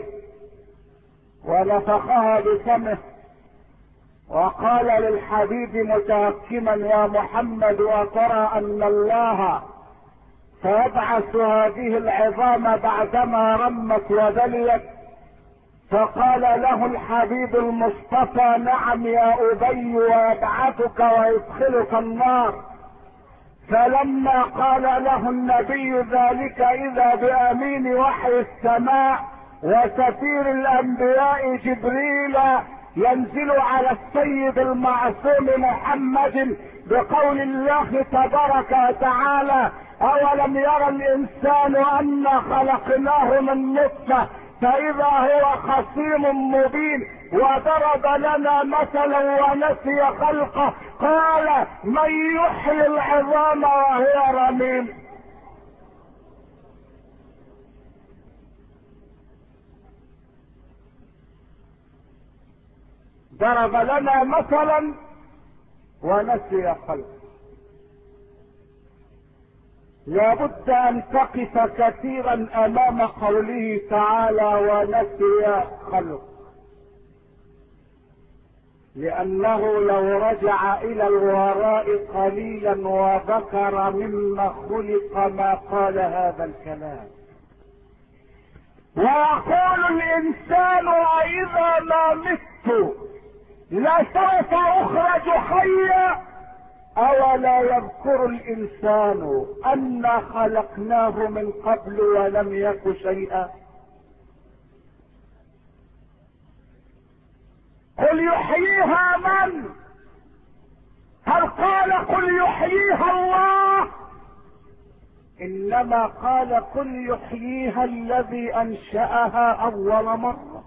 ونفخها بفمه وقال للحبيب متهكما يا محمد أترى أن الله سيبعث هذه العظام بعدما رمت وبليت؟ فقال له الحبيب المصطفى نعم يا أبي ويبعثك ويدخلك النار. فلما قال له النبي ذلك إذا بأمين وحي السماء وسفير الأنبياء جبريل ينزل على السيد المعصوم محمد بقول الله تبارك وتعالى أولم يرى الإنسان أنا خلقناه من نطفة فإذا هو خصيم مبين وضرب لنا مثلا ونسي خلقه قال من يحيي العظام وهي رميم. ضرب لنا مثلا ونسي خلقه. لابد ان تقف كثيرا امام قوله تعالى ونسي خلق، لانه لو رجع الى الوراء قليلا وذكر مما خلق ما قال هذا الكلام. ويقول الانسان واذا ما مت لسوف اخرج حيا اولا يذكر الانسان انا خلقناه من قبل ولم يك شيئا. قل يحييها من؟ هل قال قل يحييها الله؟ انما قال قل يحييها الذي انشأها اول مرة،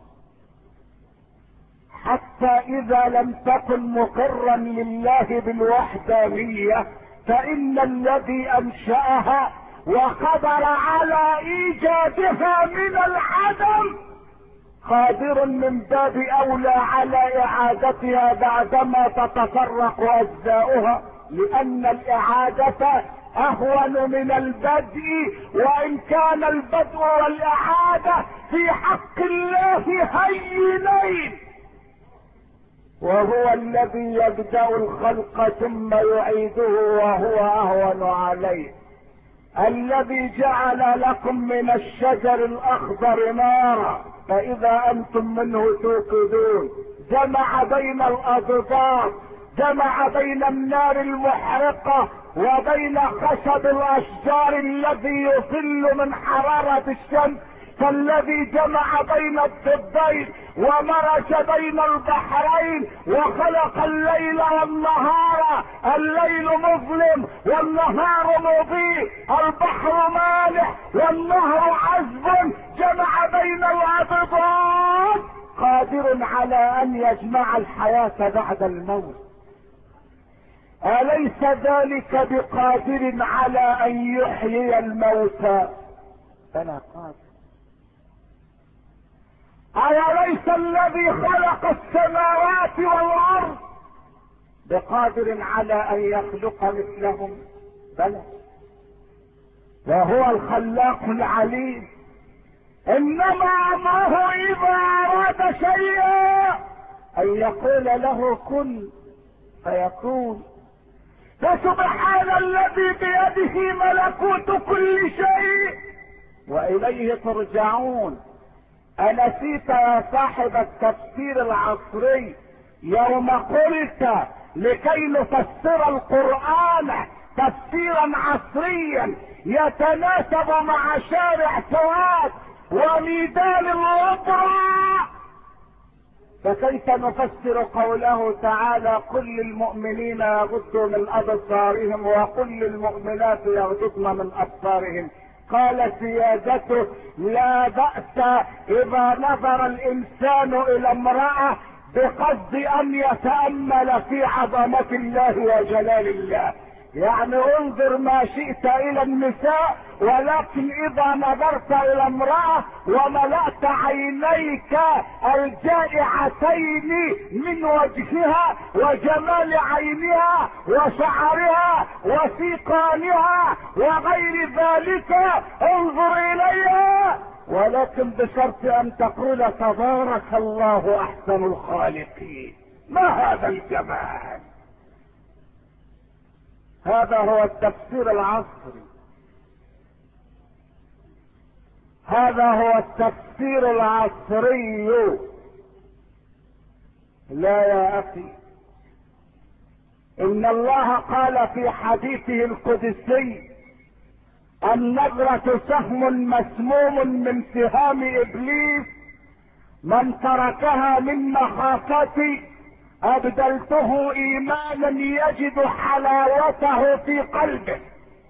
حتى اذا لم تكن مقرا لله بالوحدانية فان الذي انشأها وقدر على ايجادها من العدم قادر من باب اولى على اعادتها بعدما تتفرق اجزاؤها، لان الاعادة اهون من البدء، وان كان البدء والاعادة في حق الله هينين. وهو الذي يبدأ الخلق ثم يعيده وهو اهون عليه. الذي جعل لكم من الشجر الاخضر نارا فاذا انتم منه توقدون، جمع بين الاضداد، جمع بين النار المحرقة وبين خشب الاشجار الذي يظل من حرارة الشمس فالذي جمع بين الضدين ومرج بين البحرين وخلق الليل والنهار، الليل مظلم والنهار مضيء، البحر مالح والنهر عذب، جمع بين الأبضاد، قادر على ان يجمع الحياة بعد الموت. أليس ذلك بقادر على ان يحيي الموتى؟ بلى قادر. أوليس الذي خلق السماوات والأرض بقادر على أن يخلق مثلهم؟ بلى، وهو الخلاق العليم. إنما أمره إذا أراد شيئا أن يقول له كن فيكون. فسبحان الذي بيده ملكوت كل شيء وإليه ترجعون. أنسيت يا صاحب التفسير العصري يوم قلت لكي نفسر القرآن تفسيرا عصريا يتناسب مع شارع سواد وميدان الأوبرا، فكيف نفسر قوله تعالى قل للمؤمنين يغضوا من أبصارهم وقل للمؤمنات يغضضن من أبصارهم؟ قال سيادته لا بأس إذا نظر الإنسان إلى امرأة بقصد أن يتأمل في عظمة الله وجلال الله، يعني انظر ما شئت إلى النساء، ولكن إذا نظرت إلى امرأة وملأت عينيك الجائعتين من وجهها وجمال عينها وشعرها وسيقانها وغير ذلك انظر إليها، ولكن بشرط أن تقول تبارك الله أحسن الخالقين. ما هذا الجمال؟ هذا هو التفسير العصري، هذا هو التفسير العصري. لا يا اخي، ان الله قال في حديثه القدسي النظرة سهم مسموم من سهام ابليس، من تركها من مخافتي ابدلته ايمانا يجد حلاوته في قلبه.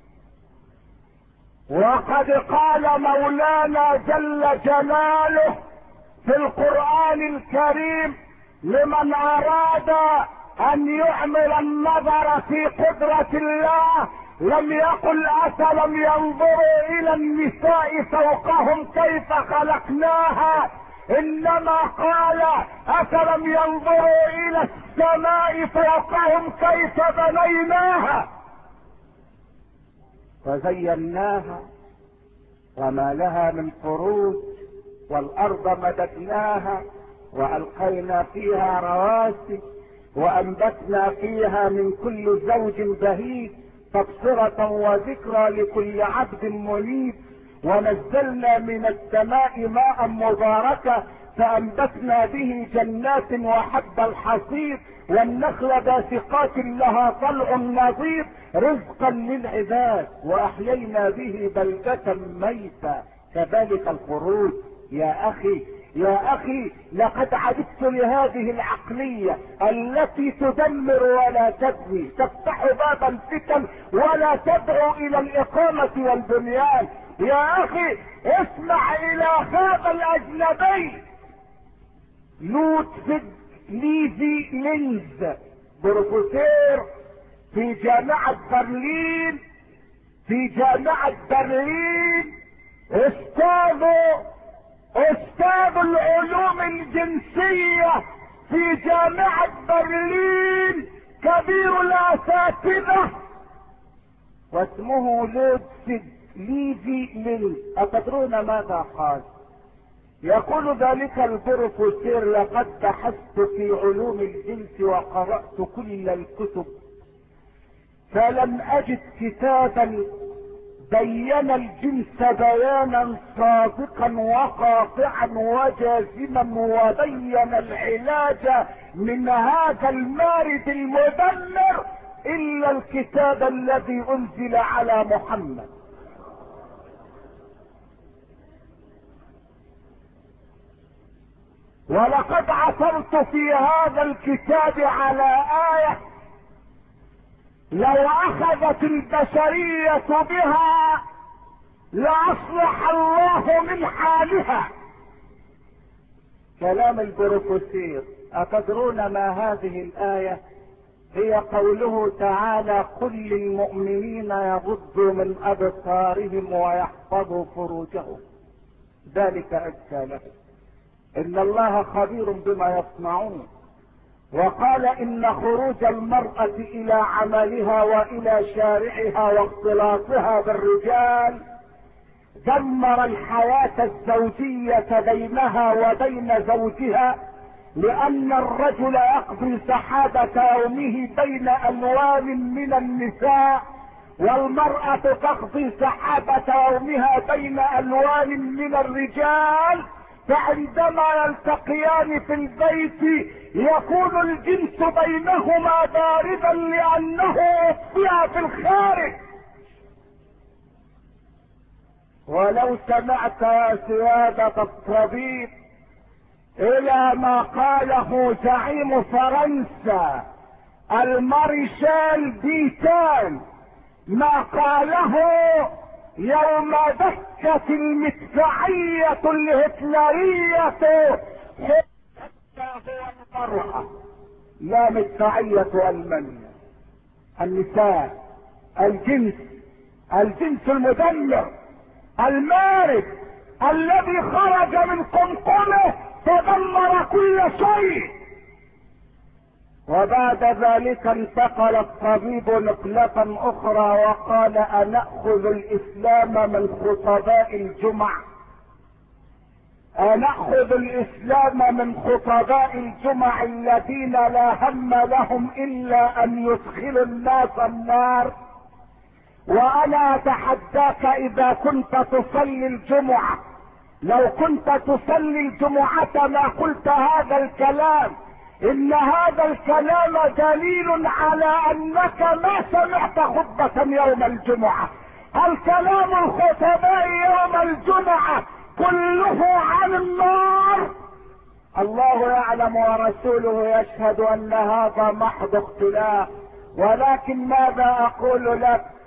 وقد قال مولانا جل جلاله في القرآن الكريم لمن اراد ان يعمل النظر في قدرة الله لم يقل افلم ينظروا الى النساء فوقهم كيف خلقناها، انما قال افلم ينظروا الى السماء فوقهم كيف بنيناها وزيناها وما لها من فروج، والارض مددناها والقينا فيها رواسي وانبتنا فيها من كل زوج بهيج تبصرة وذكرى لكل عبد منيب، ونزلنا من السماء ماء مباركا فانبتنا به جنات وحب الحصيد والنخل باسقات لها طلع نضيد رزقا للعباد واحيينا به بلدة ميتا كذلك الخروج. يا اخي يا اخي، لقد عجبت لهذه العقلية التي تدمر ولا تبني، تفتح باب الفتن ولا تدعو الى الاقامة والبنيان. يا اخي اسمع الى هذا الاجنبي لودفيج ليفي لينز، بروفيسور في جامعة برلين، في جامعة برلين، استاذ العلوم الجنسية في جامعة برلين، كبير الاساتذة، واسمه لودفيج ليفي لينز. أتدرون ماذا قال؟ يقول ذلك البروفيسور لقد بحثت في علوم الجنس وقرأت كل الكتب فلم أجد كتابا بين الجنس بيانا صادقا وقاطعا وجازما وبين العلاج من هذا المارد المدمر الا الكتاب الذي انزل على محمد. ولقد عثرت في هذا الكتاب على آية لو أخذت البشرية بها لأصلح الله من حالها. كلام البروفيسور. أتدرون ما هذه الآية؟ هي قوله تعالى: قل للمؤمنين يغضوا من أبصارهم ويحفظوا فروجهم ذلك أزكى لهم إن الله خبير بما يصنعون. وقال: إن خروج المرأة إلى عملها وإلى شارعها واختلاطها بالرجال دمر الحياة الزوجية بينها وبين زوجها، لأن الرجل يقضي سحابة يومه بين ألوان من النساء، والمرأة تقضي سحابة يومها بين ألوان من الرجال. فعندما يلتقيان في البيت يكون الجنس بينهما باردا لأنه أطفئ في الخارج. ولو سمعت يا سيادة الطبيب إلى ما قاله زعيم فرنسا المارشال ديتان، ما قاله يوم دكت المدفعية الهتلرية هو المرأة، لا مدفعية ألمانيا، النساء، الجنس المدمر المارد الذي خرج من قمقمه فدمر كل شيء. وبعد ذلك انتقل الطبيب نقلة أخرى وقال: أنأخذ الإسلام من خطباء الجمع، أنأخذ الإسلام من خطباء الجمع الذين لا هم لهم إلا أن يدخلوا الناس النار. وأنا أتحداك إذا كنت تصلي الجمعة، لو كنت تصلي الجمعة ما قلت هذا الكلام. إن هذا الكلام دليل على أنك ما سمعت خطبة يوم الجمعة. الكلام الخطباء يوم الجمعة كله عن النار. الله يعلم ورسوله يشهد أن هذا محض اختلاف. ولكن ماذا أقول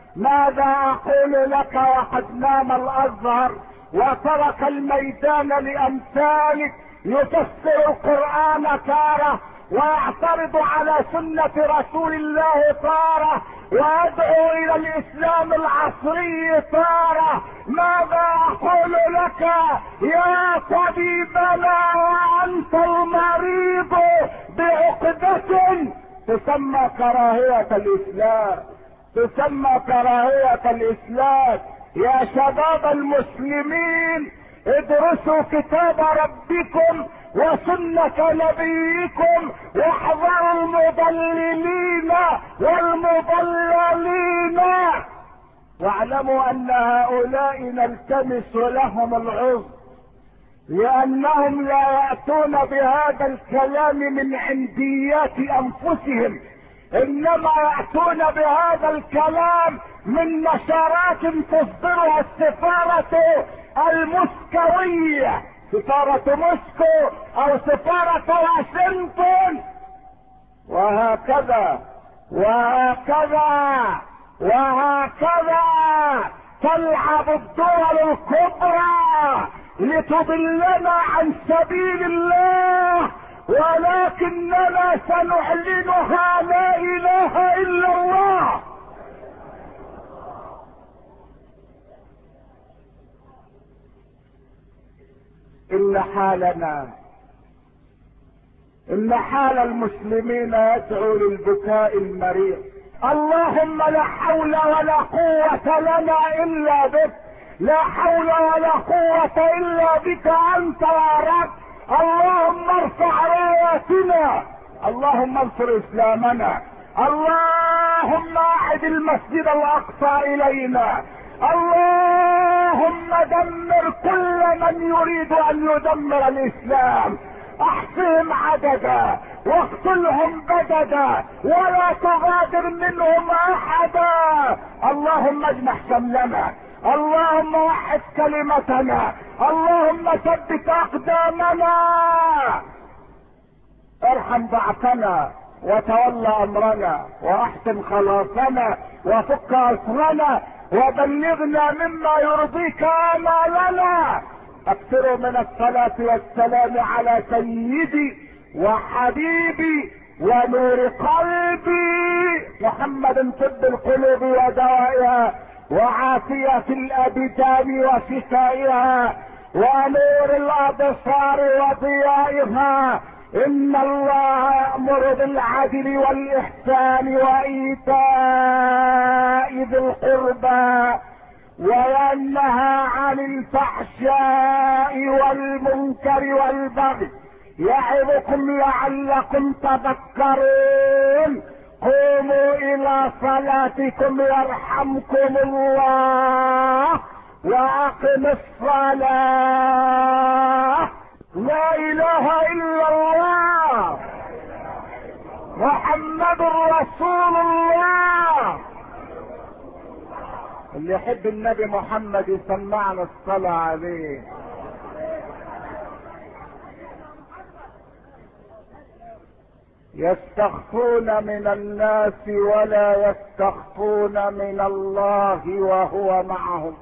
لك وقد نام الأزهر وترك الميدان لأمثالك يفسر القرآن تارة ويعترض على سنة رسول الله تارة ويدعو إلى الإسلام العصري تارة. ماذا أقول لك يا طبيبنا وأنت المريض بعقدة تسمى كراهية الإسلام؟ يا شباب المسلمين، ادرسوا كتاب ربكم وسنة نبيكم واحذروا المضللين والمضللين، واعلموا ان هؤلاء نلتمس لهم العذر لانهم لا يأتون بهذا الكلام من عنديات انفسهم، انما يأتون بهذا الكلام من نشرات تصدرها السفارة الموسكوية، سفارة موسكو او سفارة واشنطن، وهكذا تلعب الدول الكبرى لتضلنا عن سبيل الله، ولكننا سنعلنها لا اله الا الله. ان حال المسلمين يدعو للبكاء المريض. اللهم لا حول ولا قوة لنا الا بك، لا حول ولا قوة الا بك انت يا رب. اللهم ارفع راياتنا، اللهم انصر اسلامنا، اللهم اعد المسجد الاقصى الينا، اللهم دمر كل من يريد ان يدمر الاسلام، احصهم عددا واقتلهم بددا ولا تغادر منهم احدا. اللهم اجمع شملنا، اللهم وحد كلمتنا، اللهم ثبت اقدامنا. ارحم ضعفنا وتولى امرنا واحسن خلاصنا وفك اسرنا وبلغنا مما يرضيك امالنا. اكثروا من الصلاة والسلام على سيدي وحبيبي ونور قلبي محمد، طب القلوب ودوائها وعافية الابدان وشفائها ونور الابصار وضيائها. ان الله يأمر بالعدل والاحسان وايتاء ذي القربى وينهى عن الفحشاء والمنكر والبغي يعظكم لعلكم تذكرون. قوموا الى صلاتكم يرحمكم الله واقم الصلاة. لا اله الا الله محمد رسول الله. اللي يحب النبي محمد يسمعنا الصلاة عليه. يستخفون من الناس ولا يستخفون من الله وهو معهم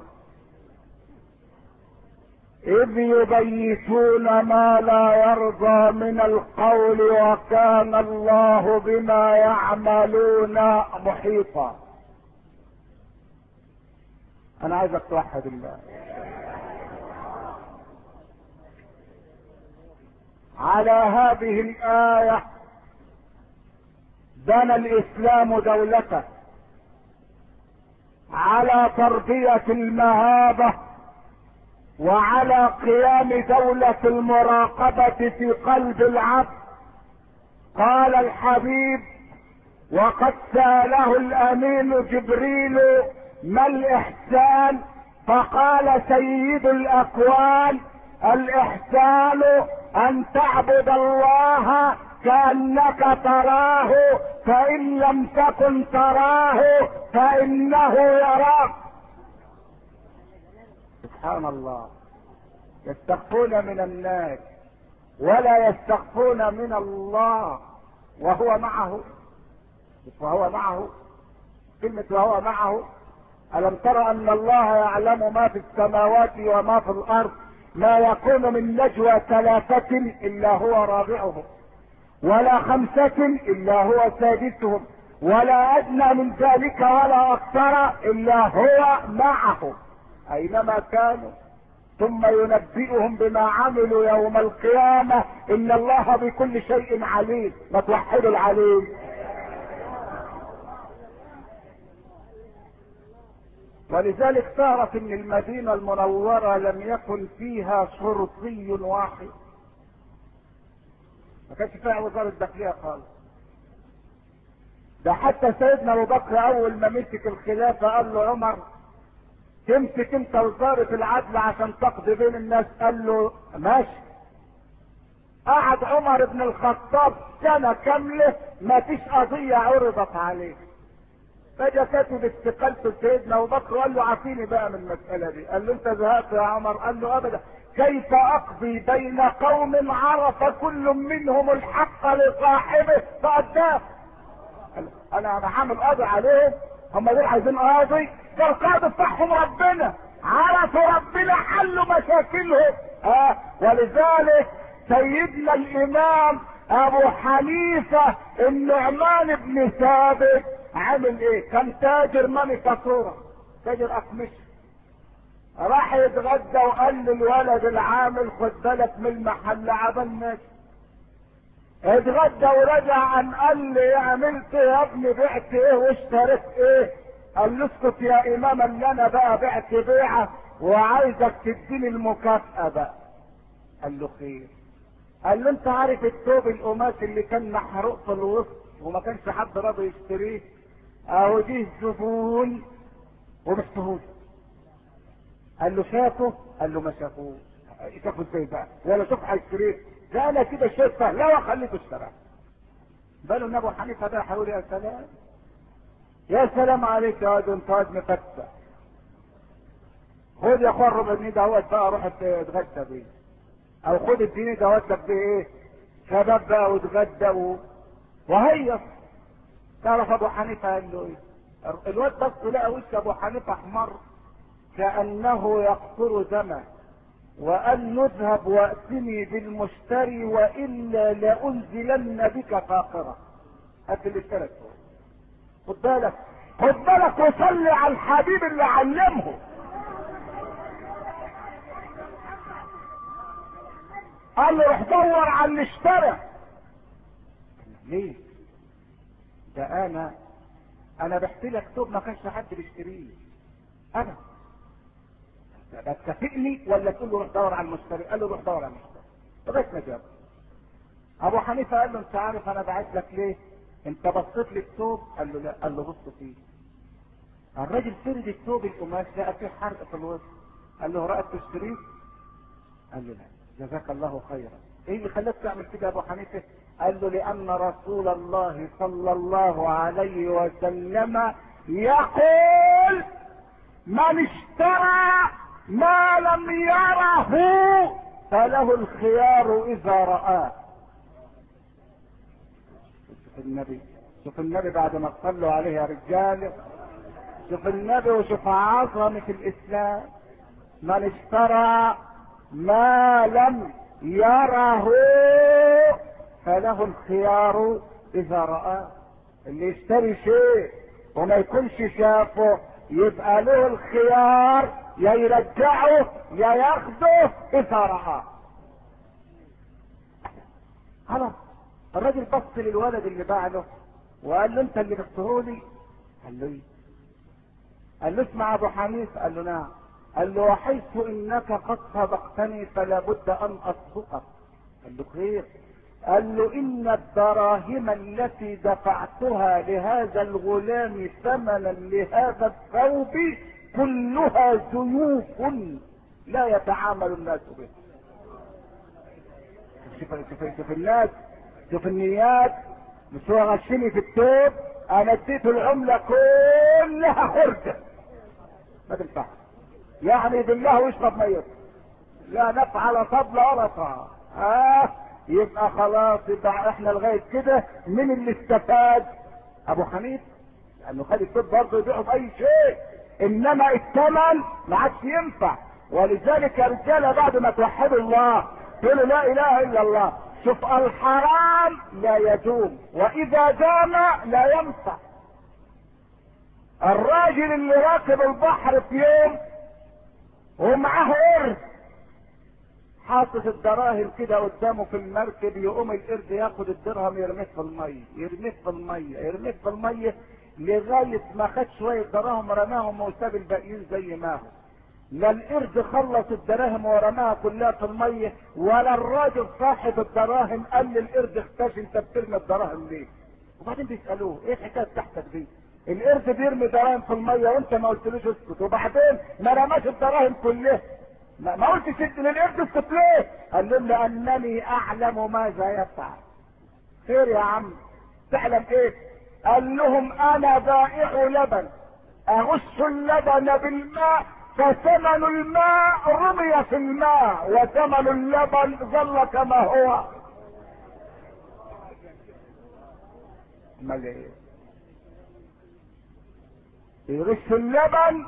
إذ يبيتون ما لا يرضى من القول وكان الله بما يعملون محيطا. انا عايزك توحد الله. على هذه الآية بنى الإسلام دولته على تربية المهابة وعلى قيام دولة المراقبة في قلب العبد. قال الحبيب وقد سأله الأمين جبريل ما الإحسان؟ فقال سيد الأكوان الإحسان أن تعبد الله كأنك تراه فإن لم تكن تراه فإنه يراك. سبحان الله. يستخفون من الناس ولا يستخفون من الله وهو معه. وهو معه، كلمة وهو معه. ألم ترى أن الله يعلم ما في السماوات وما في الأرض؟ ما يكون من نجوى ثلاثة إلا هو رابعهم ولا خمسة إلا هو سادسهم ولا أدنى من ذلك ولا أكثر إلا هو معه أينما كانوا ثم ينبئهم بما عملوا يوم القيامة. إن الله بكل شيء عليم. ما توحدوا العليم. ولذلك صارت ان المدينة المنورة لم يكن فيها شرطي واحد. ما كانش فيها وزارة داخلية خالص. ده حتى سيدنا ابو بكر اول ما مسك الخلافة قال له عمر تمسك انت وزارة العدل عشان تقضي بين الناس. قال له ماشي. قعد عمر بن الخطاب سنة كاملة ما فيش قضية عرضت عليه. فجأة كاتب استقالته سيدنا ابو بكر وقال له عافيني بقى من المسألة دي. قال له انت زهقت يا عمر؟ قال له ابدا. كيف اقضي بين قوم عرف كل منهم الحق لصاحبه فأداه؟ انا هعمل قاضي عليهم؟ هم دول عايزين قاضي؟ ده القاضي بتاعهم ربنا. عرفوا ربنا حلوا مشاكلهم. ولذلك سيدنا الامام ابو حنيفة النعمان بن ثابت عامل ايه؟ كان تاجر مانيفاتورة، تاجر اقمشة. راح يتغدى وقال للولد العامل خد بالك من المحل عبال ماشي. اتغدى ورجع قال لي عملت ايه يا ابني؟ بعت ايه واشتريت ايه؟ قال له اسكت يا امام اللي انا بقى بعت بيعه وعايزك تديني المكافأة بقى. قال له خير. قال له انت عارف الثوب القماش اللي كان محروق في الوسط وما كانش حد راضي يشتريه؟ اهو دي الزبون ومشتهوش. قال له شافه؟ قال له ما شافوش. شافه ازاي بقى؟ ولا شوف هيشتريه؟ لا انا كده شايفه لا وخليته اشتراه. بالو ان ابو حنيفه ده هيقول يا سلام يا سلام عليك يا واد انت واد مفتح. خد يا اخويا الربع جنيه دوت بقى روح اتغدى بيه، او خد الجنيه دوت بيه ايه؟ شباب بقى واتغدى وهيص. تعرف ابو حنيفه قال له ايه؟ الواد بص لقى وش ابو حنيفه احمر كانه يقطر دمه، وقال له اذهب واتني بالمشتري والا لانزلن بك فاقره. هات اللي اشترك. خد بالك خد بالك وصلي على الحبيب اللي علمه. قال له روح دور على اللي اشترى. ليه؟ ده انا بحكي لك توب ما كانش حد بيشتريه. انا بتكافئني ولا تقول له روح دور على المشتري؟ قال له روح دور على المشتري. لغايه ما جاب. ابو حنيفه قال له انت عارف انا بعت لك ليه؟ انت بصيت لي الثوب؟ قال له لا. قال له بص فيه. الراجل فرد الثوب القماش لقى فيه حرق في الوسط. قال له رأيت تشتريه؟ قال له لا. جزاك الله خيرا. ايه اللي خلاك تعمل كده يا ابو حنيفه؟ قال له لان رسول الله صلى الله عليه وسلم يقول من اشترى ما لم يره فله الخيار اذا رآه. شوف النبي بعد ما تصلوا عليه يا رجال. شوف النبي وشوف عظمة الاسلام. من اشترى ما لم يره فله الخيار اذا رآه. اللي يشتري شيء وما يكونش شافه يبقى له الخيار، يا يرجعه يا ياخده اذا رآه. خلاص. الراجل بص للولد اللي باع له وقال له انت اللي بتشترولي؟ قال له ايه؟ قال له اسمع ابو حنيفه. قال له نعم. قال له وحيث انك قد صدقتني فلا بد ان اصدقك. قال له خير. قال له ان الدراهم التي دفعتها لهذا الغلام ثمنا لهذا الثوب كلها زيوف لا يتعامل الناس بها. شوف الناس، شوف النيات. مش هو غشني في الثوب، انا اديته العمله كلها خرجه. ما تنفعش. يعني بالله ويشرب ميت، لا نفع لا طبلة ولا طعام. يبقى خلاص. يبقى احنا لغايه كده مين اللي استفاد؟ ابو حنيفه، لانه خد الطب برضه يبيعه باي شيء، انما الثمن ما عادش ينفع. ولذلك يا رجاله بعد ما توحدوا الله تقولوا لا اله الا الله، شوف الحرام لا يدوم واذا دام لا ينفع. الراجل اللي راكب البحر في يوم ومعاه قرد حاطط الدراهم كده قدامه في المركب، يقوم القرد ياخد الدرهم يرميه في الميه، يرميه في الميه، يرميه في الميه لغايه ما خد شويه دراهم رماهم وساب الباقيين زي ما هو. لا القرد خلص الدراهم ورماها كلها في الميه، ولا الراجل صاحب الدراهم قال للقرد اختش انت بترمي الدراهم ليه؟ وبعدين بيسالوه ايه الحكايه بتاعتك دي؟ القرد بيرمي دراهم في الميه وانت ما قلتلوش اسكت، وبعدين ما رماش الدراهم كلها. ما قلتش للقرد اسكت ليه؟ قال لهم لانني اعلم ماذا يفعل. خير يا عم، تعلم ايه؟ قال لهم انا بائع لبن اغش اللبن بالماء فثمن الماء رمي في الماء وثمن اللبن ظل كما هو. امال ايه؟ يغش اللبن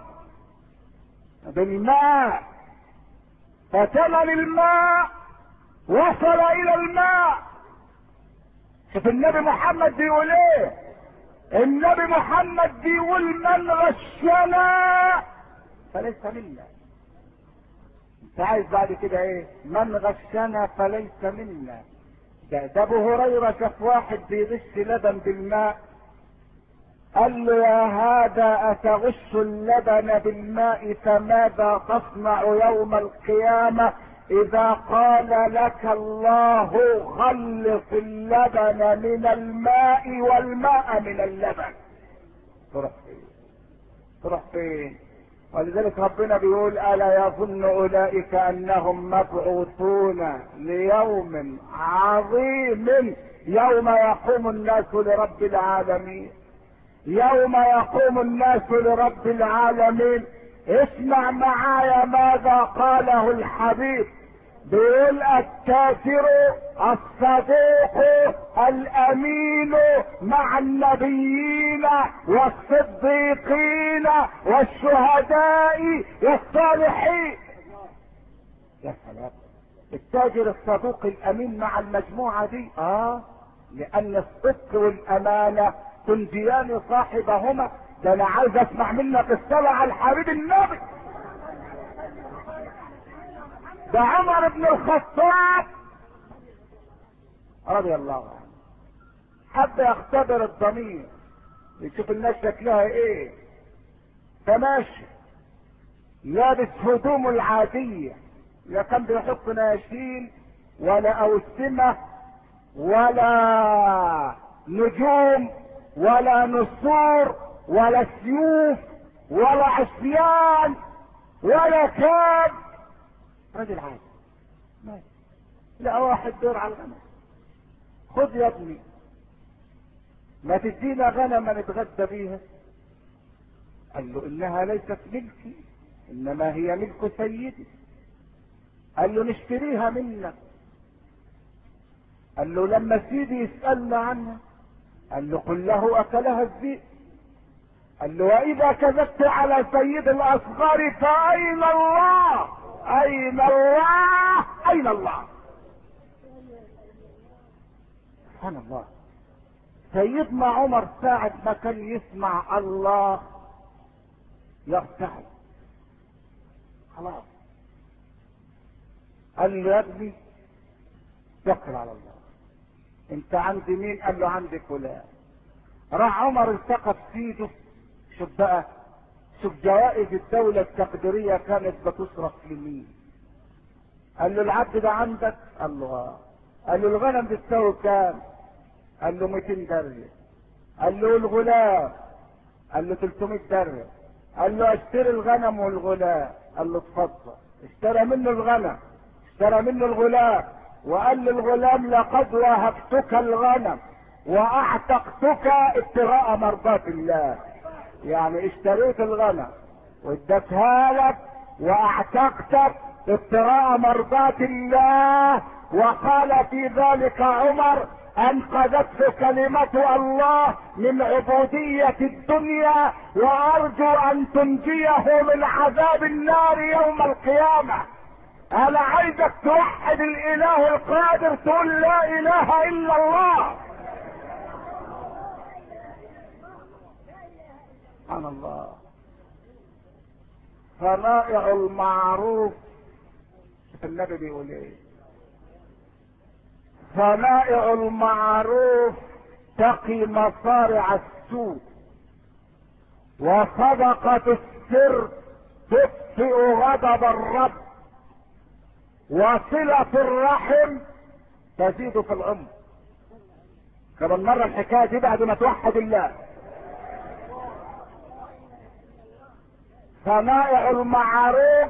بالماء فثمن الماء وصل الى الماء. شوف النبي محمد بيقول ايه؟ النبي محمد بيقول من غشنا فليس منا. انت عايز بعد كده ايه؟ من غشنا فليس منا. ده ابو هريره شاف واحد بيغش لبن بالماء، قال له يا هذا اتغش اللبن بالماء فماذا تصنع يوم القيامه اذا قال لك الله خلص اللبن من الماء والماء من اللبن؟ تروح فين؟ تروح فين؟ ولذلك ربنا بيقول الا يظن اولئك انهم مبعوثون ليوم عظيم يوم يقوم الناس لرب العالمين. يوم يقوم الناس لرب العالمين. اسمع معايا ماذا قاله الحبيب بيقول التاجر الصدوق الامين مع النبيين والصديقين والشهداء والصالحين. يا سلام، التاجر الصدوق الامين مع المجموعة دي، لان الصدق والامانة تنجيان صاحبهما. ده انا عايز اسمع منك الصلاة على الحبيب النبي. ده عمر بن الخطاب رضي الله عنه حب يختبر الضمير، يشوف الناس شكلها ايه، فماشي لابس هدومه العادية، لا كان بيحط ناشين ولا اوسمة ولا نجوم ولا نسور ولا سيوف ولا عصيان ولا كاب، راجل عادي. ماشي، لا واحد دور على الغنم، خذ يا ابني ما تدينا غنم نتغدى بيها. قال له انها ليست ملكي، انما هي ملك سيدي. قال له نشتريها منك. قال له لما سيدي يسألنا عنها. قال له قل له اكلها الذئب. قال له واذا كذبت على سيد الاصغار فاين الله؟ اين الله؟ اين الله؟ سبحان الله. سيدنا عمر ساعة ما كان يسمع الله يرتعد خلاص. قال له يا ابني توكل على الله، انت عند مين؟ قال له عند فلان. راح عمر التقط سيده. شوف بقى، شوف جوائز الدولة التقديرية كانت بتصرف لمين. قال له العبد ده عندك؟ قال له قال له الغنم بتساوي كام؟ قال له 200 درهم. قال له الغلام؟ قال له 300 درهم. قال له اشتري الغنم والغلام. قال له اتفضل. اشترى منه الغنم، اشترى منه الغلام، وقال للغلام لقد وهبتك الغنم واعتقتك ابتغاء مرضات الله. يعني اشتريت الغنم وادتها لك واعتقتك ابتغاء مرضات الله. وقال في ذلك عمر انقذته كلمة الله من عبودية الدنيا، وارجو ان تنجيه من عذاب النار يوم القيامة. انا عايزك توحد الاله القادر، تقول لا اله الا الله. سبحان الله. صنائع المعروف، شوف النبي بيقول ايه، صنائع المعروف تقي مصارع السوء، وصدقة السر تطفئ غضب الرب، وصلة الرحم تزيد في العمر. كمان مرة الحكاية دي بعد ما توحد الله. صنائع المعروف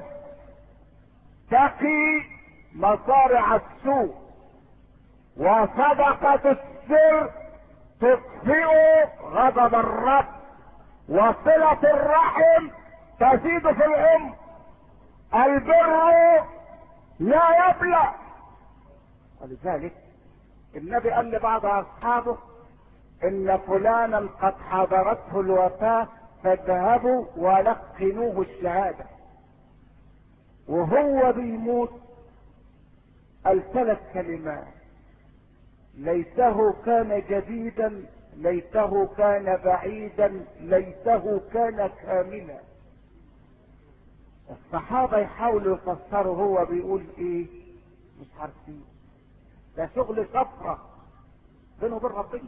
تقي مصارع السوء، وصدقة السر تطفئ غضب الرب، وصلة الرحم تزيد في العمر. البر لا يبلى. ولذلك النبي قال لبعض اصحابه ان فلانا قد حضرته الوفاة فاذهبوا ولقنوه الشهادة. وهو بيموت قال 3 كلمات: ليته كان جديدا، ليته كان بعيدا، ليته كان كاملا. الصحابة يحاولوا يفسروا هو بيقول ايه، مش عارفين. ده شغل صفرة بينه وبين ربنا.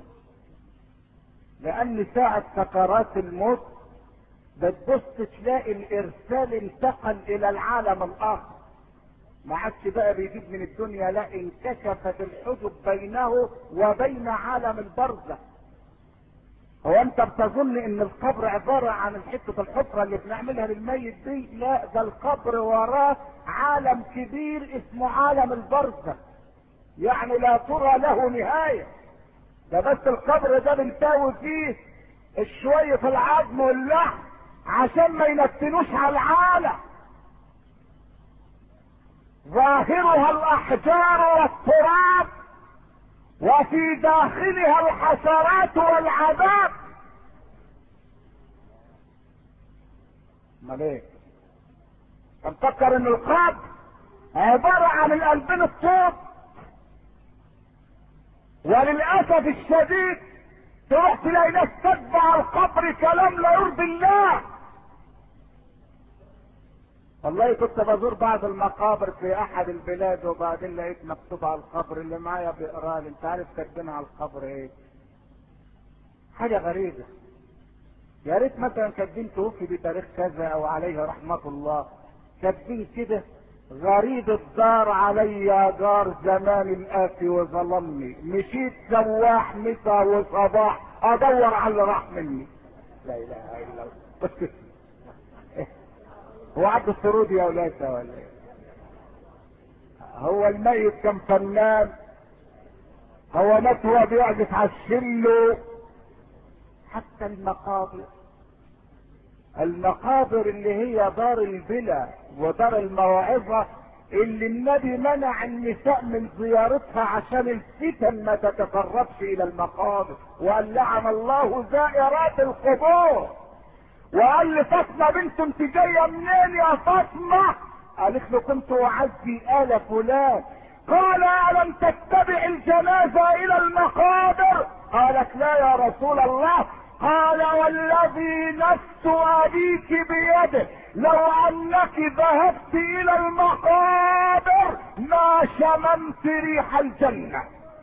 لان ساعة سكرات الموت بتبص تلاقي الارسال انتقل الى العالم الاخر، ما عادش بقى بيجيب من الدنيا، لا انكشفت الحجب بينه وبين عالم البرزخ. هو انت بتظن ان القبر عبارة عن حتة الحفرة اللي بنعملها للميت دي؟ لا، ده القبر وراه عالم كبير اسمه عالم البرزخ، يعني لا ترى له نهاية. ده بس القبر ده بنساوي فيه الشوية في العظم واللحم عشان ما ينتنوش على العالم. ظاهرها الاحجار والتراب وفي داخلها الحشرات والعذاب. امال ايه؟ تفكر ان القبر عبارة عن القلبين الطوب، وللأسف الشديد تروح تلاقي ناس تتبع القبر كلام لا يرضي الله. والله كنت بزور بعض المقابر في احد البلاد، وبعدين لقيت مكتوب على القبر، اللي معايا بيقرا لي، انت عارف كاتبين على القبر ايه؟ حاجة غريبة. يا ريت مثلا كاتبين توفي بتاريخ كذا او عليه رحمة الله، كاتبين كده غريب الدار علي جار زمان الآتي وظلمني، مشيت سواح مسا وصباح ادور على اللي راح مني. لا اله الا الله. هو عبد السرودي يا ولاسة ولا ايه؟ هو الميت كان فنان؟ هو مات هو بيعزف على الشلو؟ حتى المقابر اللي هي دار البلا ودار المواعظة اللي النبي منع النساء من زيارتها عشان الفتن ما تتقربش الى المقابر، وقال لعن الله زائرات القبور. وقال لفاطمة بنت انت جاية منين يا فاطمة؟ قالت له كنت اعزي آل فلان. قال الم تتبع الجنازة الى المقابر؟ قالت لا يا رسول الله. قال والذي نفس ابيك بيده لو انك ذهبت الى المقابر ما شممت ريح الجنة.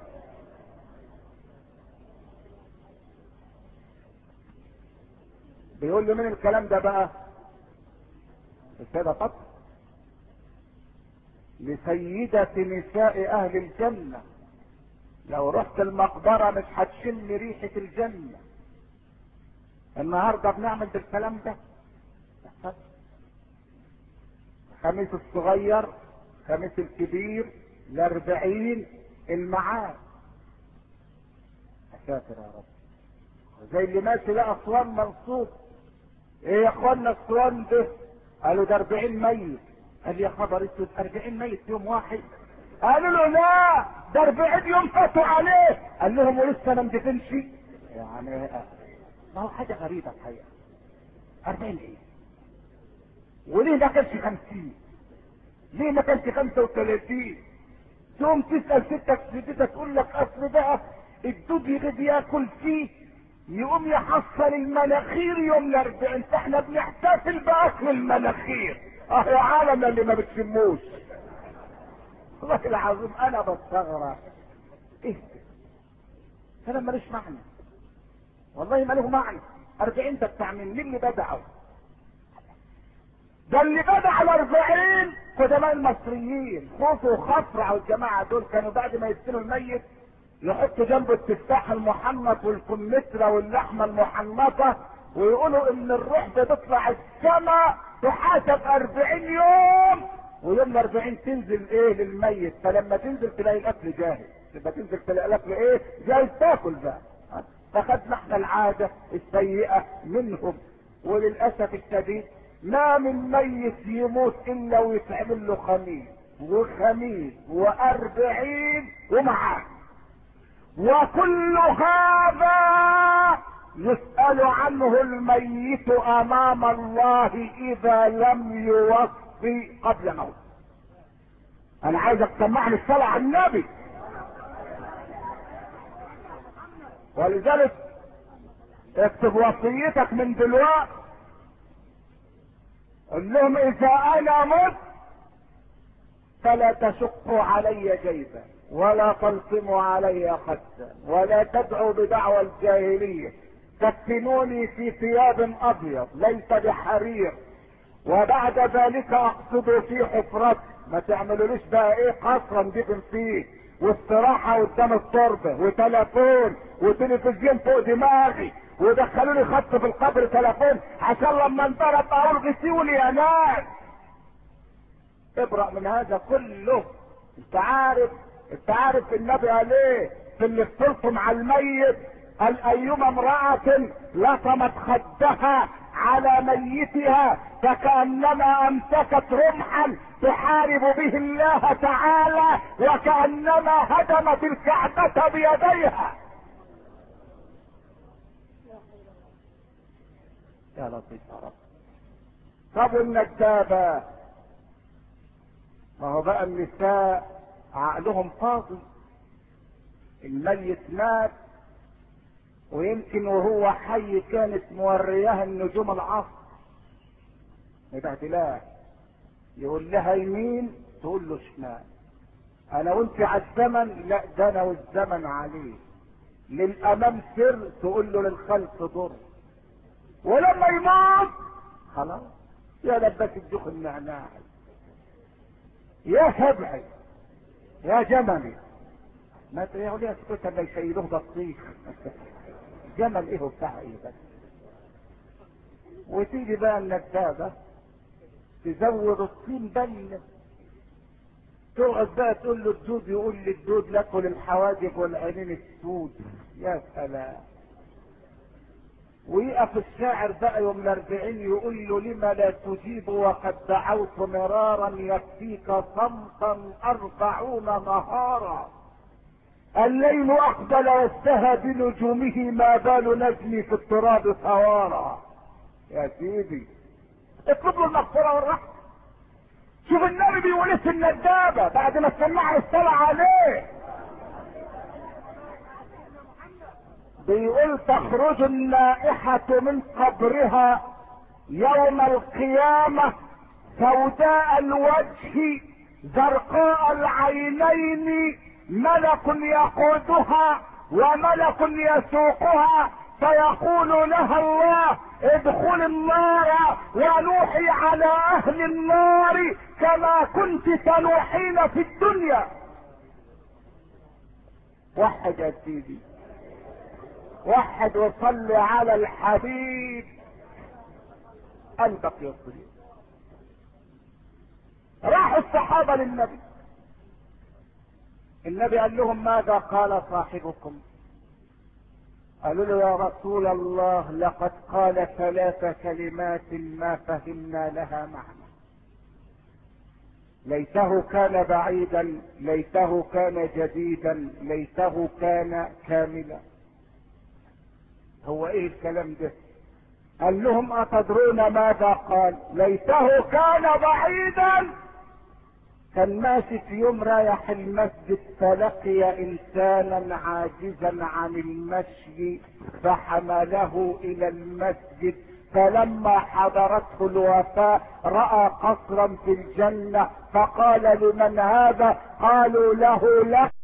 بيقول لي من الكلام ده بقى؟ السيدة فاطمة لسيدة نساء اهل الجنة، لو رحت المقبرة مش هتشم ريحة الجنة. النهاردة بنعمل بالكلام ده. خميس الصغير، خميس الكبير، ال40 المعاد. اسافر يا رب. زي اللي ماشي لقى اسوان منصوب. ايه يا اخوانا اسوان ده؟ قالوا ده 40 ميت. قال يا خبر اسود، 40 ميت يوم واحد؟ قالوا له لا ده 40 يوم فاتوا عليه. قال لهم ولسه ما اندفنش؟ يعني ما هو حاجة غريبة الحقيقة. 40 ايه؟ وليه ما كانش 50؟ ليه ما كانش 35؟ تقوم تسأل ستك تقول لك اصل بقى الدود يغيب ياكل فيه يقوم يحصل المناخير يوم ال40. فاحنا بنحتفل باكل المناخير. اهو عالم اللي ما بتشموش. والله العظيم انا بستغرب. ايه كلام مالوش معنى، والله ما له معنى. 40 ده بتاع مين اللي بدعوا؟ ده اللي بدع ال40 قدماء المصريين. خوف وخفرع والجماعه دول كانوا بعد ما يدفنوا الميت يحطوا جنبه التفاح المحنط والكمثرى واللحمه المحنطه، ويقولوا ان الروح بتطلع السماء تحاسب 40 يوم، ويوم ال40 تنزل ايه للميت. فلما تنزل تلاقي الاكل جاهز، لما تنزل تلاقي الاكل ايه جاهز تاكل بقى. فخدنا احنا العادة السيئة منهم. وللأسف الشديد ما من ميت يموت الا ويتعمل له خميس وخميس و40 ومعاه. وكل هذا يسأل عنه الميت امام الله اذا لم يوصي قبل موت. انا عايزك تسمعني الصلاة على النبي. ولذلك اكتب وصيتك من دلوقتي. قل لهم اذا انا مت فلا تشقوا علي جيبا ولا تلطموا علي خدا ولا تدعوا بدعوى الجاهلية. كفنوني في ثياب ابيض ليس بحرير، وبعد ذلك اقصدوا في حفرتي. ما تعملوليش بقى ايه قصرا دفن فيه واستراحة قدام التربة وتلفون وتلفزيون فوق دماغي ودخلوا لي خط في القبر تلفون عشان لما انضرب اقول غسيولي يا ناس. ابرأ من هذا كله. انت عارف النبي قال ايه في اللي اختلطوا مع الميت؟ قال ايما امرأة لطمت خدها على ميتها فكأنما امسكت رمحا تحارب به الله تعالى، وكأنما هدمت الكعبة بيديها. يا لطيف يا رب. طب الندابة، ما هو بقى النساء عقلهم فاضي، الميت مات ويمكن وهو حي كانت مورياه النجوم العصر مبهدلاه، يقول لها يمين تقول له شمال، انا وانت على الزمن، لا ده انا والزمن عليه، للامام سر تقول له للخلف ضر، ولما يموت خلاص يا لبس الدخ النعناع، يا سبعي يا جملي، ما تقولوا لي اسكت اللي يشيلوه بطيخ جمل ايه وبتاع ايه بس. وتيجي بقى الندابه تزود الطين بله، تقعد بقى تقول له الدود، يقول لي الدود لكل الحواجب والعينين السود، يا سلام. ويقف الشاعر بقى يوم الاربعين يقول له لما لا تجيب وقد دعوت مرارا يكفيك صمتا 40 نهارا، الليل اقبل واشتهى بنجومه ما بال نجمي في التراب ثوارا. يا سيدي اطلب له المغفره والرحمه. شوف النبي بيقول ايه في الندابه بعد ما سمعنا الصلاه عليه، بيقول تخرج النائحة من قبرها يوم القيامة سوداء الوجه زرقاء العينين، ملك يقودها وملك يسوقها، فيقول لها الله ادخل النار ونوحي على اهل النار كما كنت تنوحين في الدنيا. وحد يا سيدي، وحد وصلي على الحبيب قلبك يصلي. راحوا الصحابة للنبي، النبي قال لهم ماذا قال صاحبكم؟ قالوا له يا رسول الله لقد قال 3 كلمات ما فهمنا لها معنى، ليته كان بعيدا، ليته كان جديدا، ليته كان كاملا. هو ايه الكلام ده؟ قال لهم اتدرون ماذا قال؟ ليته كان بعيدا. كان ماشي في يوم رايح المسجد فلقي انسانا عاجزا عن المشي فحمله الى المسجد، فلما حضرته الوفاة راى قصرا في الجنة فقال لمن هذا؟ قالوا له لك